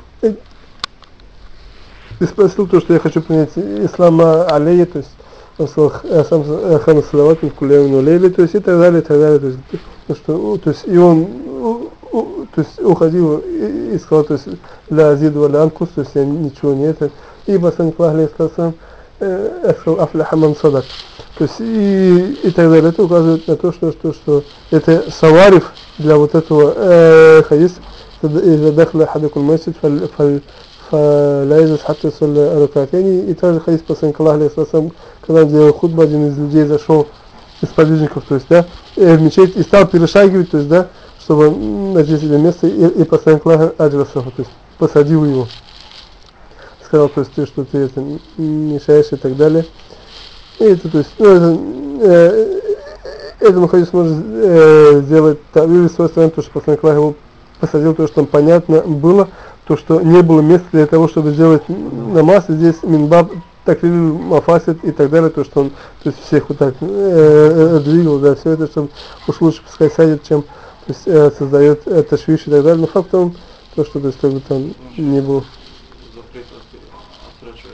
и спросил то, что я хочу принять ислама алейя, то есть он сказал сам хана салават в кулявину лейли, то есть и так далее, и так далее. То есть и он то есть уходил и сказал, то есть ля азид ва ля анкус, то есть я ничего не это. И посланник Аллаха алейхиссалам сказал афляха ман садак. То есть и так далее. Это указывает на то, что это савариф для вот этого хадис. إذا دخل أحدكم المسجد فلا يجلس حتى يصلي ركعتين. И также хадис посланника Аллаха алейхиссалам, когда он делал хутбу, один из людей зашел из подвижников, то есть, да, в мечеть и стал перешагивать, то есть, да, чтобы найти себе место, и посланник Аллаха аджрасаху, то есть посадил его. Сказал, то есть, что ты это мешаешь и так далее. И это, то есть, ну, этому хадису можно сделать тавиль с своей стороны, то, что посланник Аллаха его посадил, то, что там понятно было, то, что не было места для того, чтобы сделать намаз, и здесь минбаб таклиль мафасид и так далее, то, что он, то есть, всех вот так двигал, да, все это, чтобы уж лучше пускай садит, чем, то есть, создает ташвиш и так далее. Но факт в том, то, что, то есть, как бы там не было. Запрет отсрочивать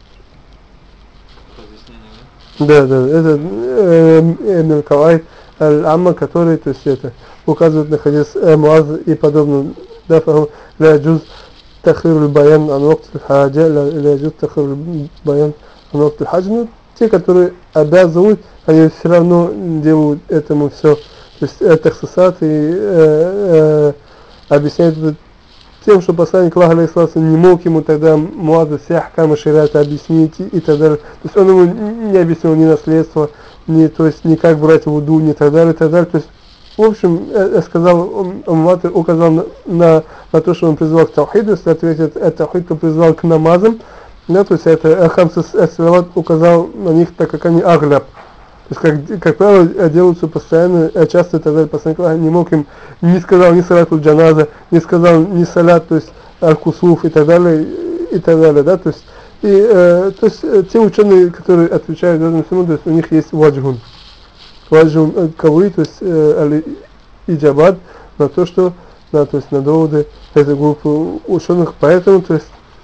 разъяснение, Да, это Ибн Кавайд Аль-Амма, который, то есть, это указывает на хадис Муаз и подобно. Да, لا يجوز تأخير البيان عن وقت الحاجة, لا يجوز تأخير البيان عن وقت الحاجة. Но те, которые обязывают, они все равно делают этому все. То есть тахсисат и объясняют тем, что посланник Аллаха алейхиссалам не мог ему тогда Муазу все ахкамы шариата объяснить и так далее. То есть он ему не объяснил ни наследство, ни, то есть, ни как брать вуду, ни так далее, и так далее. То есть, в общем, сказал, он указал на то, что он призвал к таухиду, соответственно, это таухид, то призвал к намазам, да, то есть это хамса салават указал на них, так как они агляб, то есть, как правило, делаются постоянно, часто и так далее. Постоянно не мог им, не сказал ни салат джаназа, не сказал ни салат, то есть аль-кусуф и так далее, да, то есть те ученые, которые отвечают за это всему, то есть у них есть ваджгун кавы, то есть иджабад на то, что, да, то есть на доводы этой группы ученых, поэтому, то есть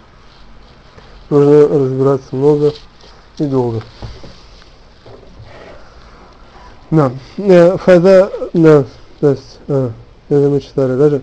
нужно разбираться много и долго. Да, файда, да, то есть, это мы читали даже.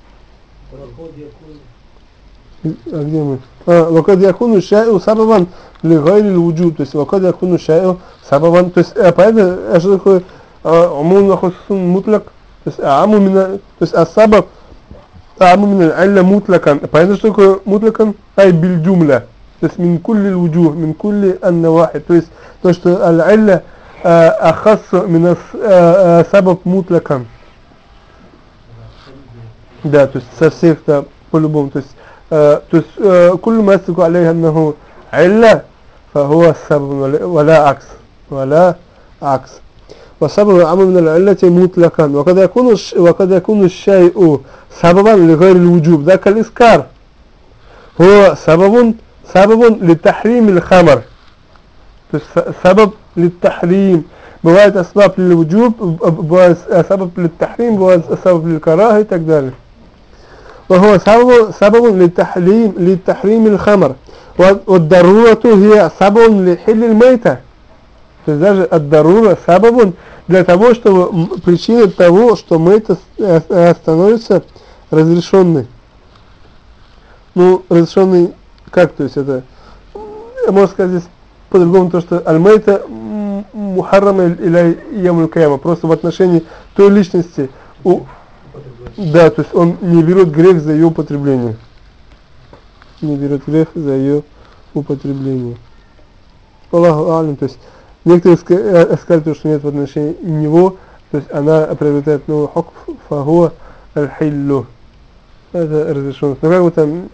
А где мы? Вакад якуну шай'у сабабан ли гайри луджуд, то есть вакад якуну шай'у сабабан, то есть понятно, что такое умун ва хусусун мутлак, то есть аму мина, то есть асабаб аму мина алля мутлакан, понятно, что такое мутлакан, ай биль джумля, то есть мин кулли луджух, мин кулли аннавахи, то есть то, что аль-алля ахассу мин сабаб мутлакан. Да, то есть со всех, да, по-любому, то есть كل ما يصدق عليه أنه علة فهو السبب ولا عكس والسبب عام من العلة مطلقا وقد يكون الشيء سببا لغير الوجوب ذاك الإسكار هو سبب لتحريم الخمر سبب للتحريم بوايد أسباب للوجوب بوايد سبب للتحريم بوايد سبب للكراهة تقدر وهو سبب لتحريم الخمر والضرورة هي سبب لحل الميتة. То есть даже الضرورة سبب для того, чтобы причина того, что мейта становится разрешенной. Ну, разрешенный как, то есть это, можно сказать здесь по-другому, то, что аль-мейта мухаррама иля ямуль кияма, просто в отношении той личности, да, то есть он не берет грех за ее употребление. Не берет грех за ее употребление. Аллаху алим, то есть некоторые сказали, что нет в отношении него, то есть она приобретает новый хукм, фахуа аль-хиллу. Это разрешенность. Но как бы там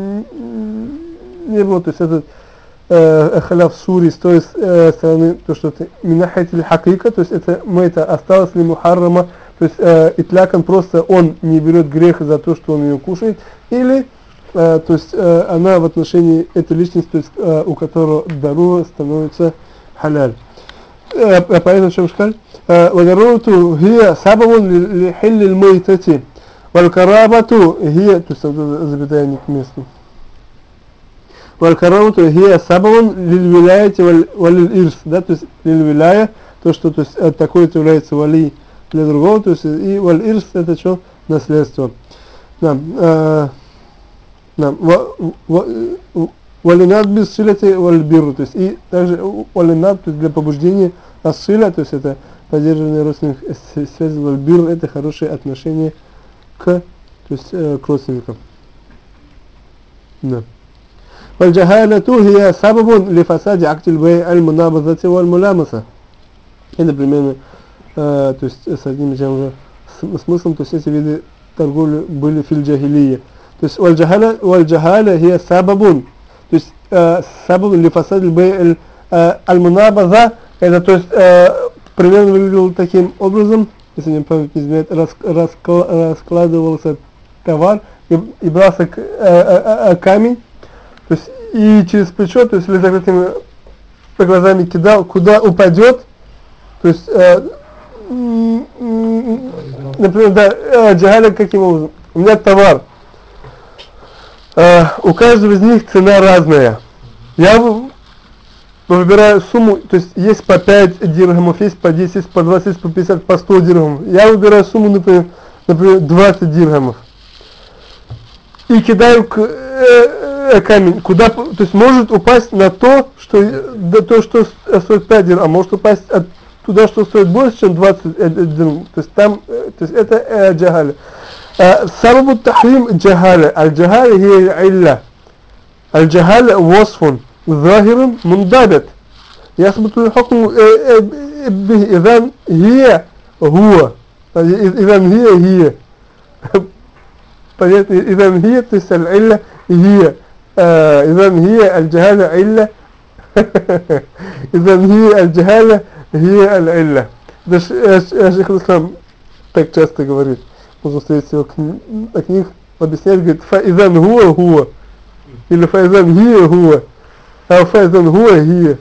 не было, то есть этот халяв сури с той стороны, то что это минахатиль хакика, то есть это мейта осталось ли мухаррама, то есть итлякан просто он не берет грех за то, что он ее кушает, или то есть она в отношении этой личности, то есть у которого дарура становится халяль. Понятно, о чем сказал? Вадарурту хия сабабун лихилли лмейтати, валькарабату хия, то есть запятая не к месту. Валькарабату хия сабабун лильвиляйти валил-ирс, да, то есть лильвиляя, то, что то есть такой является вали для другого, то есть и валь-ирс это что? Наследство. Валинат без силати валь-биру, то есть и также валинат, то есть для побуждения ассиля, то есть это поддерживание родственных связей, валь-биру это хорошие отношения к родственникам. Да. Валь-джахалату хия сабабун ли фасади актиль бэй аль-мунабазати валь-мулямаса. Это примерно то есть с одним и тем же смыслом, то есть эти виды торговли были филь-джахилия. То есть валь-джахаля хия сабабун, то есть сабабун ли фасади бэй аль-мунабаза, это то есть примерно выглядело таким образом, если мне память не изменяет, раскладывался товар и брался камень, то есть и через плечо, то есть или закрытыми глазами кидал, куда упадет, то есть например, да, джахаля каким образом? У меня товар, у каждого из них цена разная. Я выбираю сумму, то есть есть по 5 дирхамов, есть по 10, есть по 20, есть по 50, по 100 дирхамов. Я выбираю сумму, например 20 дирхамов. И кидаю камень, куда, то есть может упасть на то, что стоит 5 дирхамов, а может упасть туда, что стоит больше, чем 20 дирхамов. То есть там, то есть это джахаля. سبب التحريم الجهالة. الجهالة هي العلة. الجهالة وصف ظاهر منضبط يثبت الحكم به إذا هي هو. إذا هي إذا هي تسأل العلة هي إذا هي الجهالة علة إذا هي الجهالة هي العلة. Это Шейх Ислам так часто говорит. Можно встретить его книг, объясняет, говорит, фаизан хуа. Или фаизан хия хуа. А фаизан хуа хия.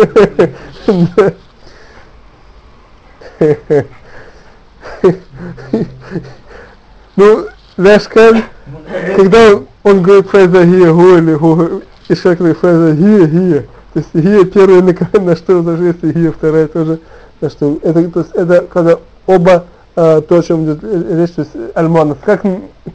Ну, знаешь как, когда он говорит фаизан хия хуа или хуа, и человек говорит фаизан хия. То есть гия первая на что ложится, гия вторая тоже на что. Это, то есть, это когда оба то, о чем идет речь, то есть аль-муаннас. Как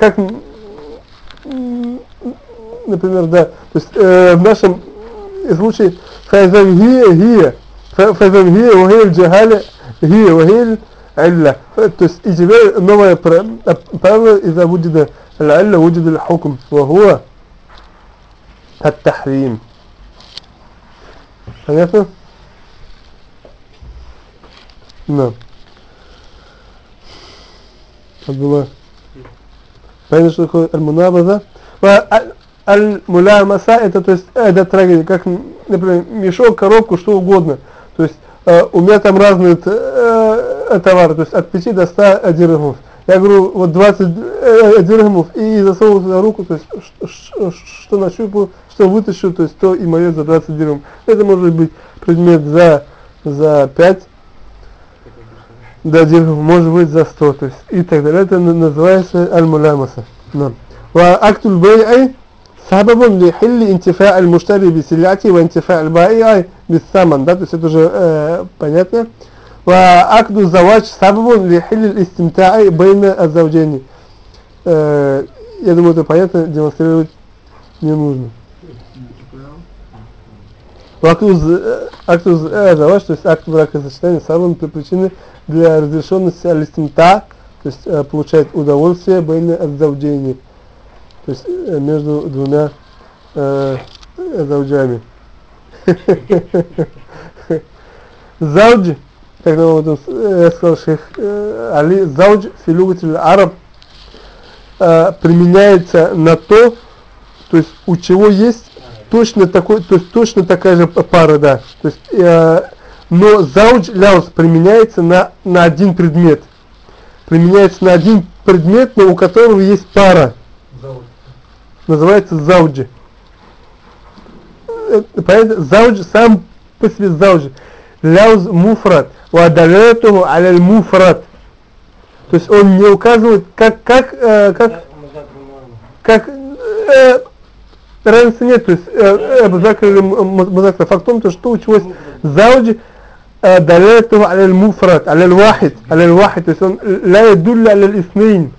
например, да, то есть в нашем случае файзан гия, файзан гия, вахиль джахаля, гия, вахиль алля. То есть и теперь новое правило, إذا وجد العلة وجد الحكم وهو التحريم. Понятно? Да. Абдулла. Понятно, что такое аль-мунабаза? Аль-мулямаса это, то есть, это трагедия, как, например, мешок, коробку, что угодно. То есть, у меня там разные товары, то есть, от 5 до 100 дирхамов. Я говорю, вот 20 дирхамов и засовываю туда руку, то есть, что нащупаю, что вытащу, то есть, то и мое за 20 дирхамов. Это может быть предмет за 5 дирхамов, может быть за 100, то есть, и так далее. Это называется аль-мулямаса. وعقد البيع سبب لحل انتفاع المشتري بسلعته وانتفاع البائع بالثمن, да, то есть это уже понятно. وعقد الزواج سبب لحل الاستمتاع بين الزوجين. Я думаю, это понятно, демонстрировать не нужно. Акт заваж, то есть акт бракосочетания, самым причиной для разрешенности алистимта, то есть получает удовольствие бейна аззавджейни, то есть между двумя завджами. Завдж, как нам сказал шейх Али, завдж филюгатель араб применяется на то есть у чего есть точно такой, то есть точно такая же пара, да. То есть, но заудж ляус применяется на один предмет. Применяется на один предмет, но у которого есть пара. Зауджи. Называется зауджи. Понятно? Зауджи сам по себе зауджи. Ляус муфрат. Вадалятуху аляль муфрат. То есть он не указывает, как разницы нет, то есть факт в том, что училось зауджи далятуху аляль муфрат, аляль вахид, то есть он ла ядулля аляль иснейн.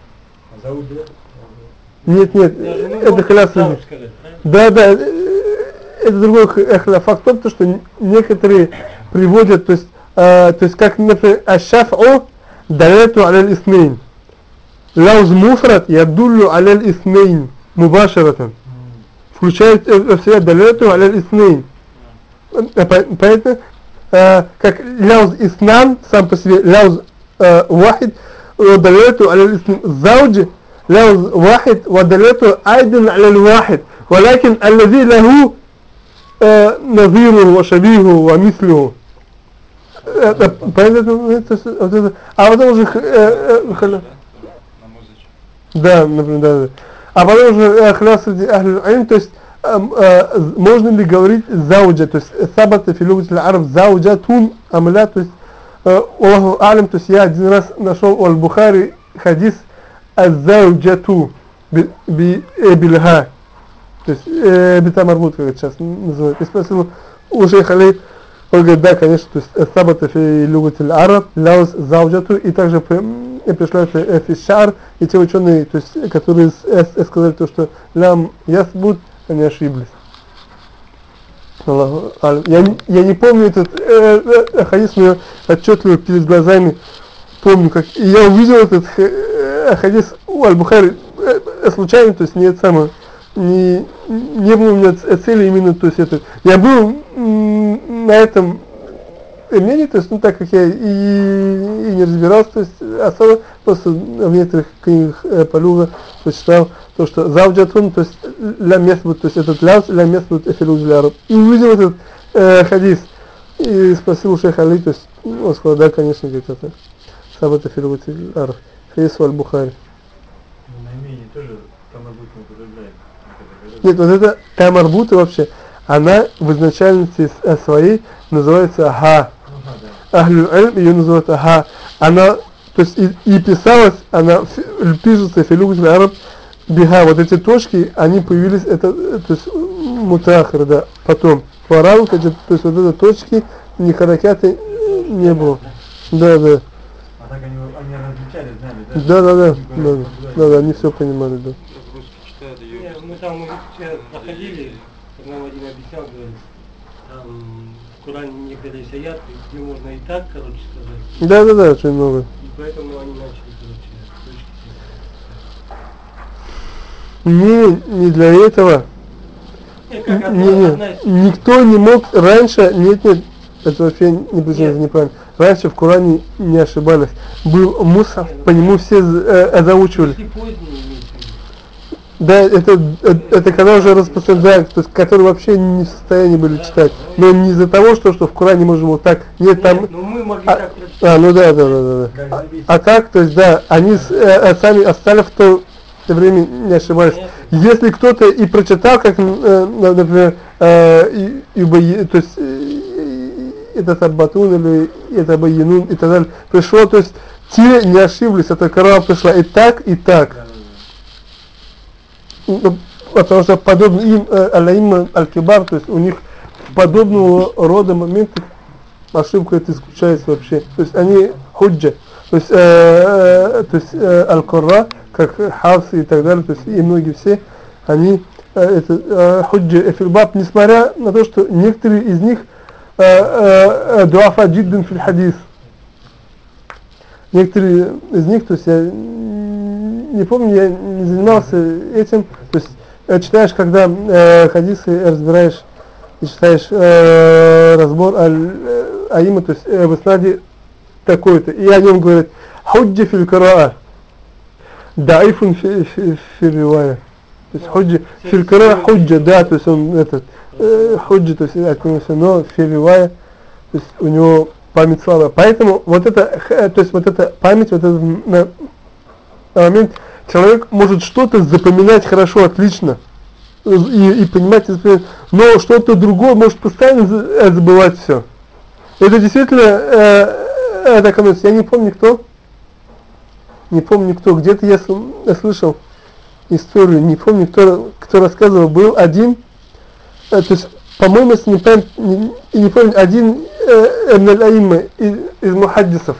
Нет, это халяс. Да, это другой халяс. Факт в том, что некоторые приводят, то есть как, например, аш-шаф'у далятуху аляль иснейн. Лауз муфрат ядуллю аляль иснейн мубашарatan. Включает в себя далятуху аляль иснейн. Поэтому как ляуз иснан сам по себе, ляуз вахид, ودلالته على الاسم الزوج لفظ واحد ودلالته أيضا على الواحد ولكن الذي له نظيره وشبيهه ومثله. А потом уже да, например, да. А потом уже хляс то есть можно ли говорить зауджа, то есть сабата филюгатель араб зауджатун амля, то есть Аллаху алям, то есть я один раз нашел у Аль-Бухари хадис аззауджату бильха, то есть битамарбут, как это сейчас называют. И спросил у шейха Али, он говорит, да, конечно, то есть сабата филюгатель араб ляус зауджату, и также пришлется фишар, и те ученые, то есть которые сказали то, что лям ясбут, они ошиблись. Я не помню этот хадис, но я отчетливо перед глазами помню, как и я увидел этот хадис у Аль-Бухари случайно, то есть не это самое, не было у меня цели именно, то есть это. Я был на этом мнении, то есть, ну так как я и не разбирался, то есть особо просто в некоторых книгах Полюга прочитал то, что завджатун, то есть ля мест, то есть этот ляус ля мест филуж ля араб. И увидел этот хадис. И спросил у шейха Али, то есть, он сказал, да, конечно, говорит, это Сабата Филвати Арф, Фейсу Аль-Бухари. Ну, на имени тоже там обычно употребляет. Нет, вот это Тамарбута вообще, она в изначальности своей называется Ха. Ахлю-Эль ее называют Ха. Она, то есть и писалась, она пишется Филвати Арф Биха. Вот эти точки, они появились, это, то есть мутахар, да, потом. В арабах, то есть вот эти точки, ни харакяты не было. Да, да. А так они различали, знали, да? Да, они все понимали, да. Как русский читают ее. Нет, мы там сейчас проходили, нам один объяснял, говорит, там в Коране некоторые есть аяты, где можно и так, короче, сказать. Да, очень много. И поэтому они начали, короче, точки. Не для этого. Никто не мог раньше, нет, это вообще не признается неправильно. Раньше в Коране не ошибались. Был мусхаф, по нему все заучивали. Да, это когда уже распространяли, то есть которые вообще не в состоянии были читать. Но не из-за того, что в Коране можно вот так. Нет, там. Ну мы могли так прочитать. Ну да. А так, то есть да, они сами остались в то время не ошибались. Если кто-то и прочитал, как, например, то есть это Таббатун или это Байянун и так далее, пришло, то есть те не ошиблись, это Коран пришла и так, и так. Потому что подобно им, Аль-Аимма Аль-Кибар, то есть у них подобного рода моменты ошибка это исключается вообще. То есть они худжа, то есть Аль-Курра, как Хавсы и так далее, то есть и многие все, они худжа фил-баб, несмотря на то, что некоторые из них дуафа джиддан фил хадис. Некоторые из них, то есть я не помню, я не занимался этим, то есть читаешь, когда хадисы разбираешь и читаешь разбор аль-аима, то есть в иснаде такой-то, и о нем говорят худжа фил караа, даифун фи ривая. То есть худжа фил караа худжа, да, то есть он этот худжа, то есть отклонился, но фи ривая, то есть у него память слабая. Поэтому вот это, то есть вот эта память, вот этот момент, человек может что-то запоминать хорошо, отлично, и понимать, но что-то другое может постоянно забывать все. Это действительно так оно. Я не помню кто, где-то я слышал историю, не помню кто рассказывал, был один, то есть, по-моему, если не помню, один Аль-Аимма из мухаддисов.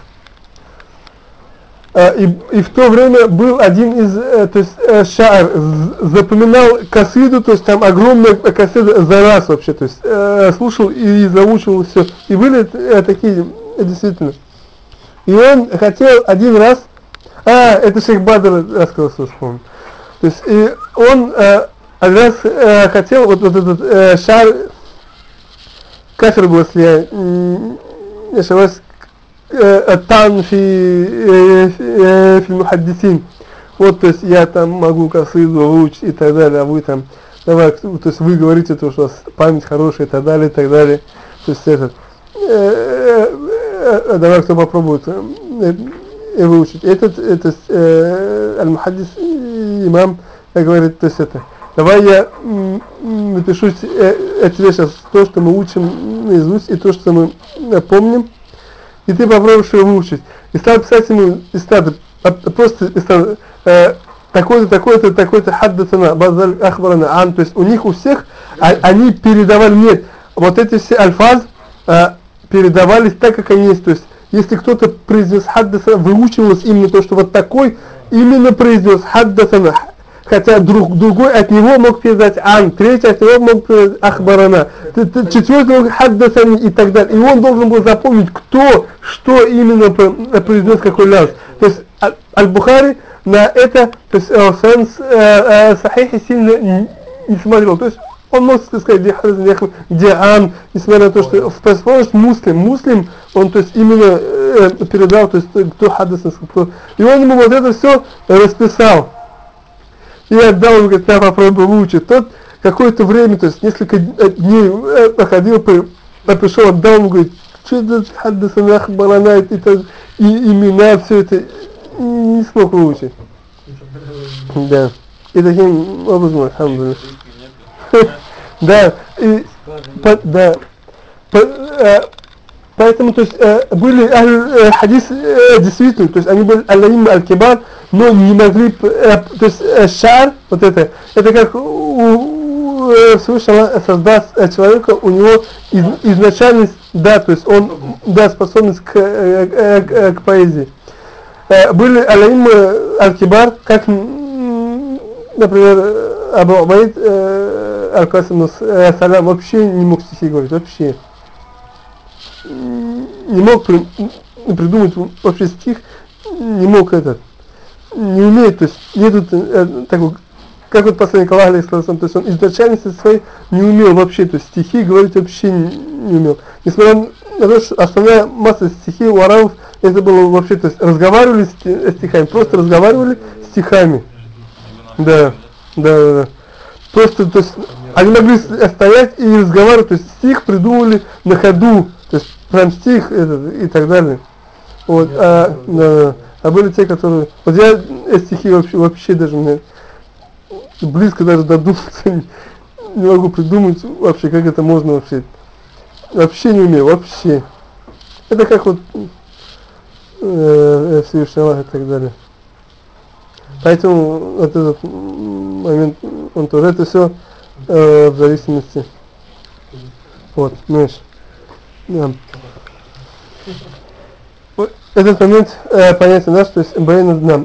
И в то время был один из, то есть ша'ар, запоминал касиду, то есть там огромная касида за раз вообще, то есть слушал и заучивал все. И были такие, действительно. И он хотел один раз, это шейх Бадр рассказал, что вспомнил. То есть и он один раз хотел, вот этот ша'ар, кафир был, если я не ошибаюсь, тан фи мухаддисин. Вот, то есть я там могу касиду выучить и так далее, а вы там, давай, то есть вы говорите, то, что у вас память хорошая и так далее, и так далее. То есть этот, давай кто попробует выучить. Этот аль-мухаддис имам говорит, то есть это, давай я напишу тебе сейчас то, что мы учим наизусть, и то, что мы помним, и ты попробуешь его выучить. И стал писать ему истады, просто такой-то хаддатана, базаль ахбарана ан, то есть у них у всех, они передавали, нет, вот эти все альфаз передавались так, как они есть, то есть если кто-то произнес хаддатана, выучивалось именно то, что вот такой именно произнес хаддатана, хотя другой от него мог передать ан, третий от него мог передать ахбарана, четвертый мог хаддасани и так далее. И он должен был запомнить, кто, что именно произнес какой ляз. То есть Аль-Бухари на это, то есть в своем сахихе сильно не смотрел. То есть он мог сказать, где ан, несмотря на то, что в муслим, он, то есть именно передал, то есть кто хаддасан, кто. И он ему вот это все расписал. И отдал, он говорит, я попробую выучить. Тот какое-то время, то есть несколько дней ходил Я пришел, отдал ему, говорит, что это хаддасан ахбарана, и имена, все это не смог выучить. Да. И таким образом, алхамдулилля. Да, и да. Поэтому, то есть, были хадис действительно, то есть они были аль-Аимма аль-Кибар, но не могли, то есть шар, вот это как Всевышний Аллах создаст человека, у него изначальность, да, то есть он, да, способность к поэзии. Были аль-Аимма аль-Кибар, как, например, Абу Убайд аль-Касим Салям вообще не мог стихи говорить, вообще. Не мог придумать вообще стих, не мог не умеет, то есть нету такого, как вот посланник Аллаха, то есть он изначальности своей не умел вообще, то есть стихи говорить вообще не умел. Несмотря на то, что основная масса стихей у арабов, это было вообще, то есть разговаривали стихами, просто разговаривали стихами. Да. Просто, то есть, они могли стоять и разговаривать, то есть стих придумали на ходу, то есть прям стих и так далее. Вот, а были те, которые, вот я стихи вообще даже мне близко даже додуматься не могу придумать вообще, как это можно вообще не умею, вообще. Это как вот Всевышний Аллах и так далее. Поэтому вот этот момент, он тоже, это все в зависимости. Вот, знаешь. Да. Этот момент понятен наш, то есть баян нам.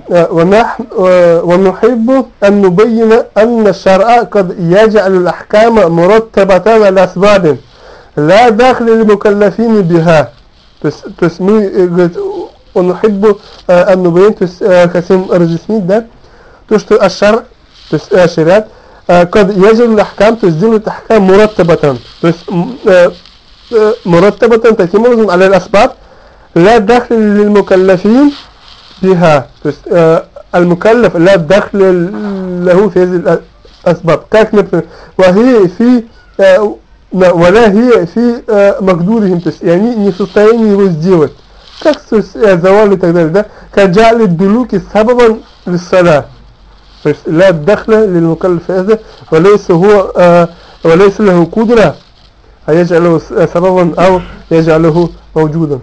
ونحب أن نبين أن الشرع قد يجعل الأحكام مرتبة على أسباب لا داخل للمكلفين بها. То есть мы, говорит, ونحب أن نبين, то есть хотим разъяснить, да, то что ашар, то есть шариат, قد يجعل الأحكام, то есть делает ахкам مرتبة, то есть مرتبة таким образом على الأسباب لا دخل للمكلفين بها, то есть المكلف لا دخل له في هذه الأسباب, как, например, وهي في ولا هي في مقدورهم, то есть и они не в состоянии его сделать, как, то есть завал и так далее, да, كجعل الدلوك سببا للصلاة, то есть لا دخل للمكلف هذا وليس هو وليس له قدرة يجعله سببا أو يجعله موجودا.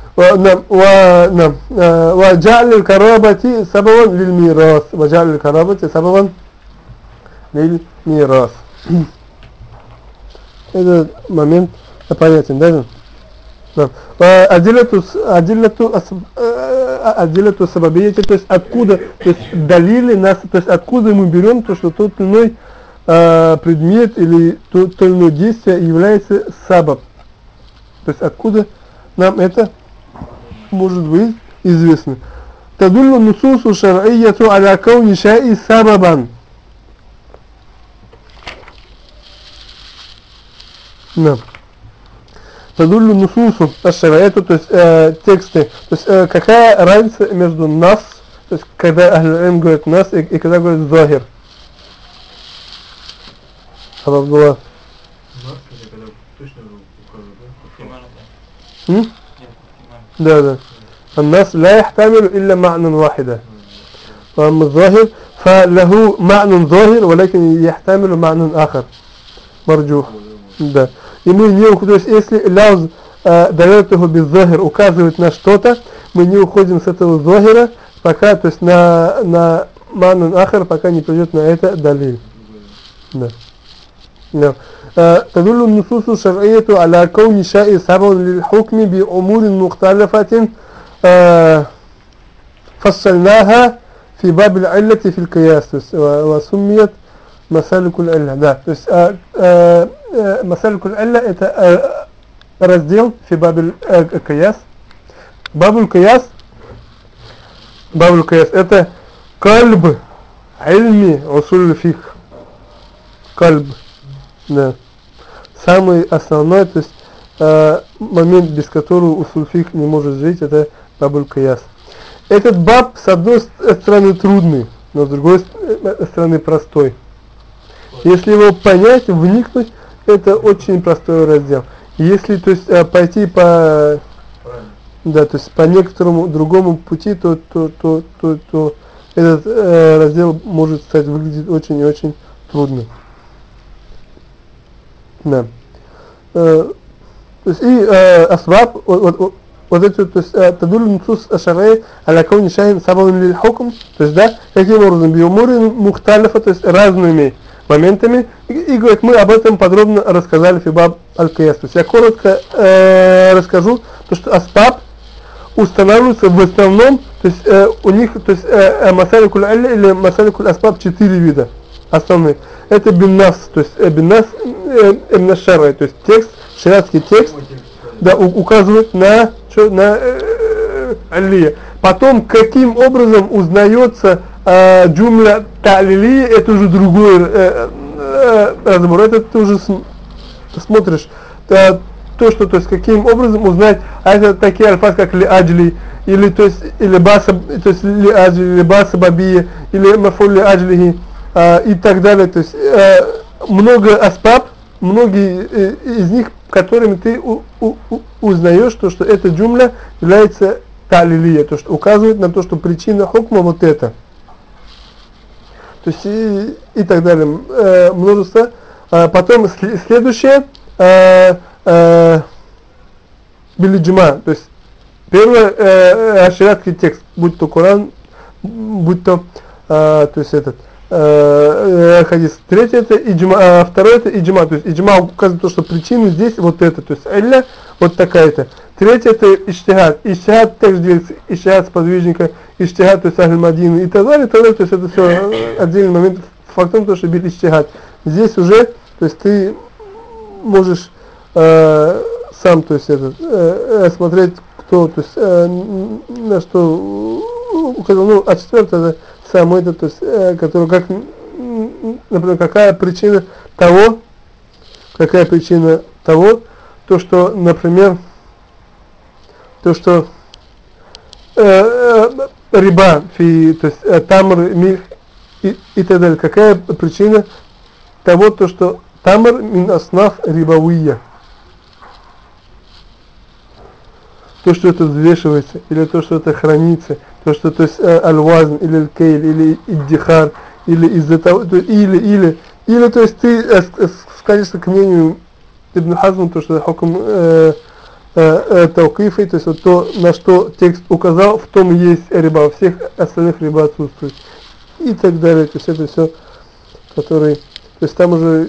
وجعل القرابة سببا للميراث, وجعل القرابة سببا للميراث. Этот момент понятен, да? Адилату сабабияти, то есть откуда, то есть далили нас, то есть откуда мы берем то, что тот или иной предмет или то или иное действие является сабаб. То есть откуда нам это может быть известно. Тадуллу нусусу шар'ияту аля кауни ша'i сабабан. Тадуллу нусусу шар'ияту, то есть тексты. То есть какая разница между нас, то есть когда Ахль-Илм говорит нас и когда говорит захир. Абдулла. Да. الناس لا يحتمل إلا معنى واحدا. وأما الظاهر فله معنى ظاهر ولكن يحتمل معنى آخر مرجوح. Да. И мы не уходим, то есть если лауз дает его беззахир, указывает на что-то, мы не уходим с этого захира, пока, то есть на манун ахар, пока не придет на это далиль. Да. تدل النصوص الشرعية على كون شيء سبب للحكم بأمور مختلفة فصلناها في باب العلة في القياس وسميت مسالك العلة. Да, то есть مسالك العلة это раздел في باب القياس. باب القياس это قلب علم أصول الفقه. قلب. Да. Самый основной, то есть момент, без которого усуль фикх не может жить, это бабуль кияс. Этот баб с одной стороны трудный, но с другой стороны простой. Если его понять, вникнуть, это очень простой раздел. Если, то есть, пойти по, Правильно. да, то есть по некоторому другому пути, то этот раздел может стать выглядеть очень и очень трудно. Да. То есть и асбаб, вот эти, то есть тадуль нусус ашарей аля кауни шахин сабабун лиль хукм, то есть, да, каким образом биумури мухталифа, то есть разными моментами, и говорит, мы об этом подробно рассказали в Фибаб аль-Кияс. То есть я коротко расскажу, то что асбаб устанавливаются в основном, то есть у них, то есть масаликуль алли или масаликуль асбаб 4 вида основные. Это биннас, то есть биннас шарай, то есть текст, шариатский текст, да, указывает на аллия. Потом, каким образом узнается джумля та'лилия, это уже другой разбор. Это ты уже смотришь. То, что, то есть, каким образом узнать, а это такие альфаз, как ли аджли, или, то есть, или баса, то есть, ли аджли, или баса бабия, или мафуль ли аджлихи, и так далее. То есть, много аспаб, многие из них, которыми ты узнаешь, что эта джумля является та'лилия, то, что указывает на то, что причина хукма вот это. То есть, и так далее. Множество. Потом, следующее, билиджима, то есть первое шариатский текст, будь то Коран, будь то, то есть этот хадис. Третье это иджма, второе это иджма, то есть иджма указывает то, что причина здесь вот это, то есть илля вот такая-то. Третье это иштихад, иштихад также делится, иштихад сподвижника, иштихад, то есть ахль-Мадины и так далее, то есть это все отдельный момент. Факт в том, что бил иштихад. Здесь уже, то есть ты можешь сам, то есть смотреть, кто, то есть на что указал. Ну, а четвертое это само это, то есть который, как, например, какая причина того, то что, например, то что риба, то есть тамр, миль и так далее. Какая причина того, то что тамр мин аснаф рибавия. То, что это взвешивается, или то, что это хранится, то, что, то есть, аль-вазн, или аль-кейл, или иддихар, или из-за того, то, или, то есть, ты скажешь к мнению Ибн Хазм, то, что хукм таукифы, то есть, вот то, на что текст указал, в том есть риба, во всех остальных риба отсутствует, и так далее, то есть, это все, который, то есть, там уже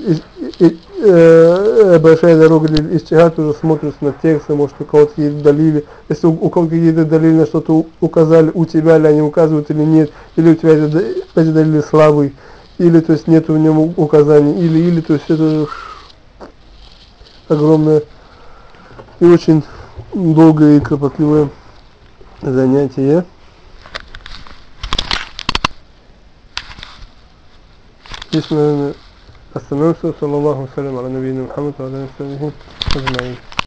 большая дорога для иштихад, уже смотришь на тексты, может у кого-то какие-то далили, если у кого-то какие-то далили на что-то указали, у тебя ли они указывают или нет, или у тебя эти далили слабые, или, то есть, нет в нем указаний, или, то есть, это огромное и очень долгое и кропотливое занятие. Здесь, наверное, остановимся. Саллаллаху салям аля набийна Мухаммад ва аля алейхи ва салям.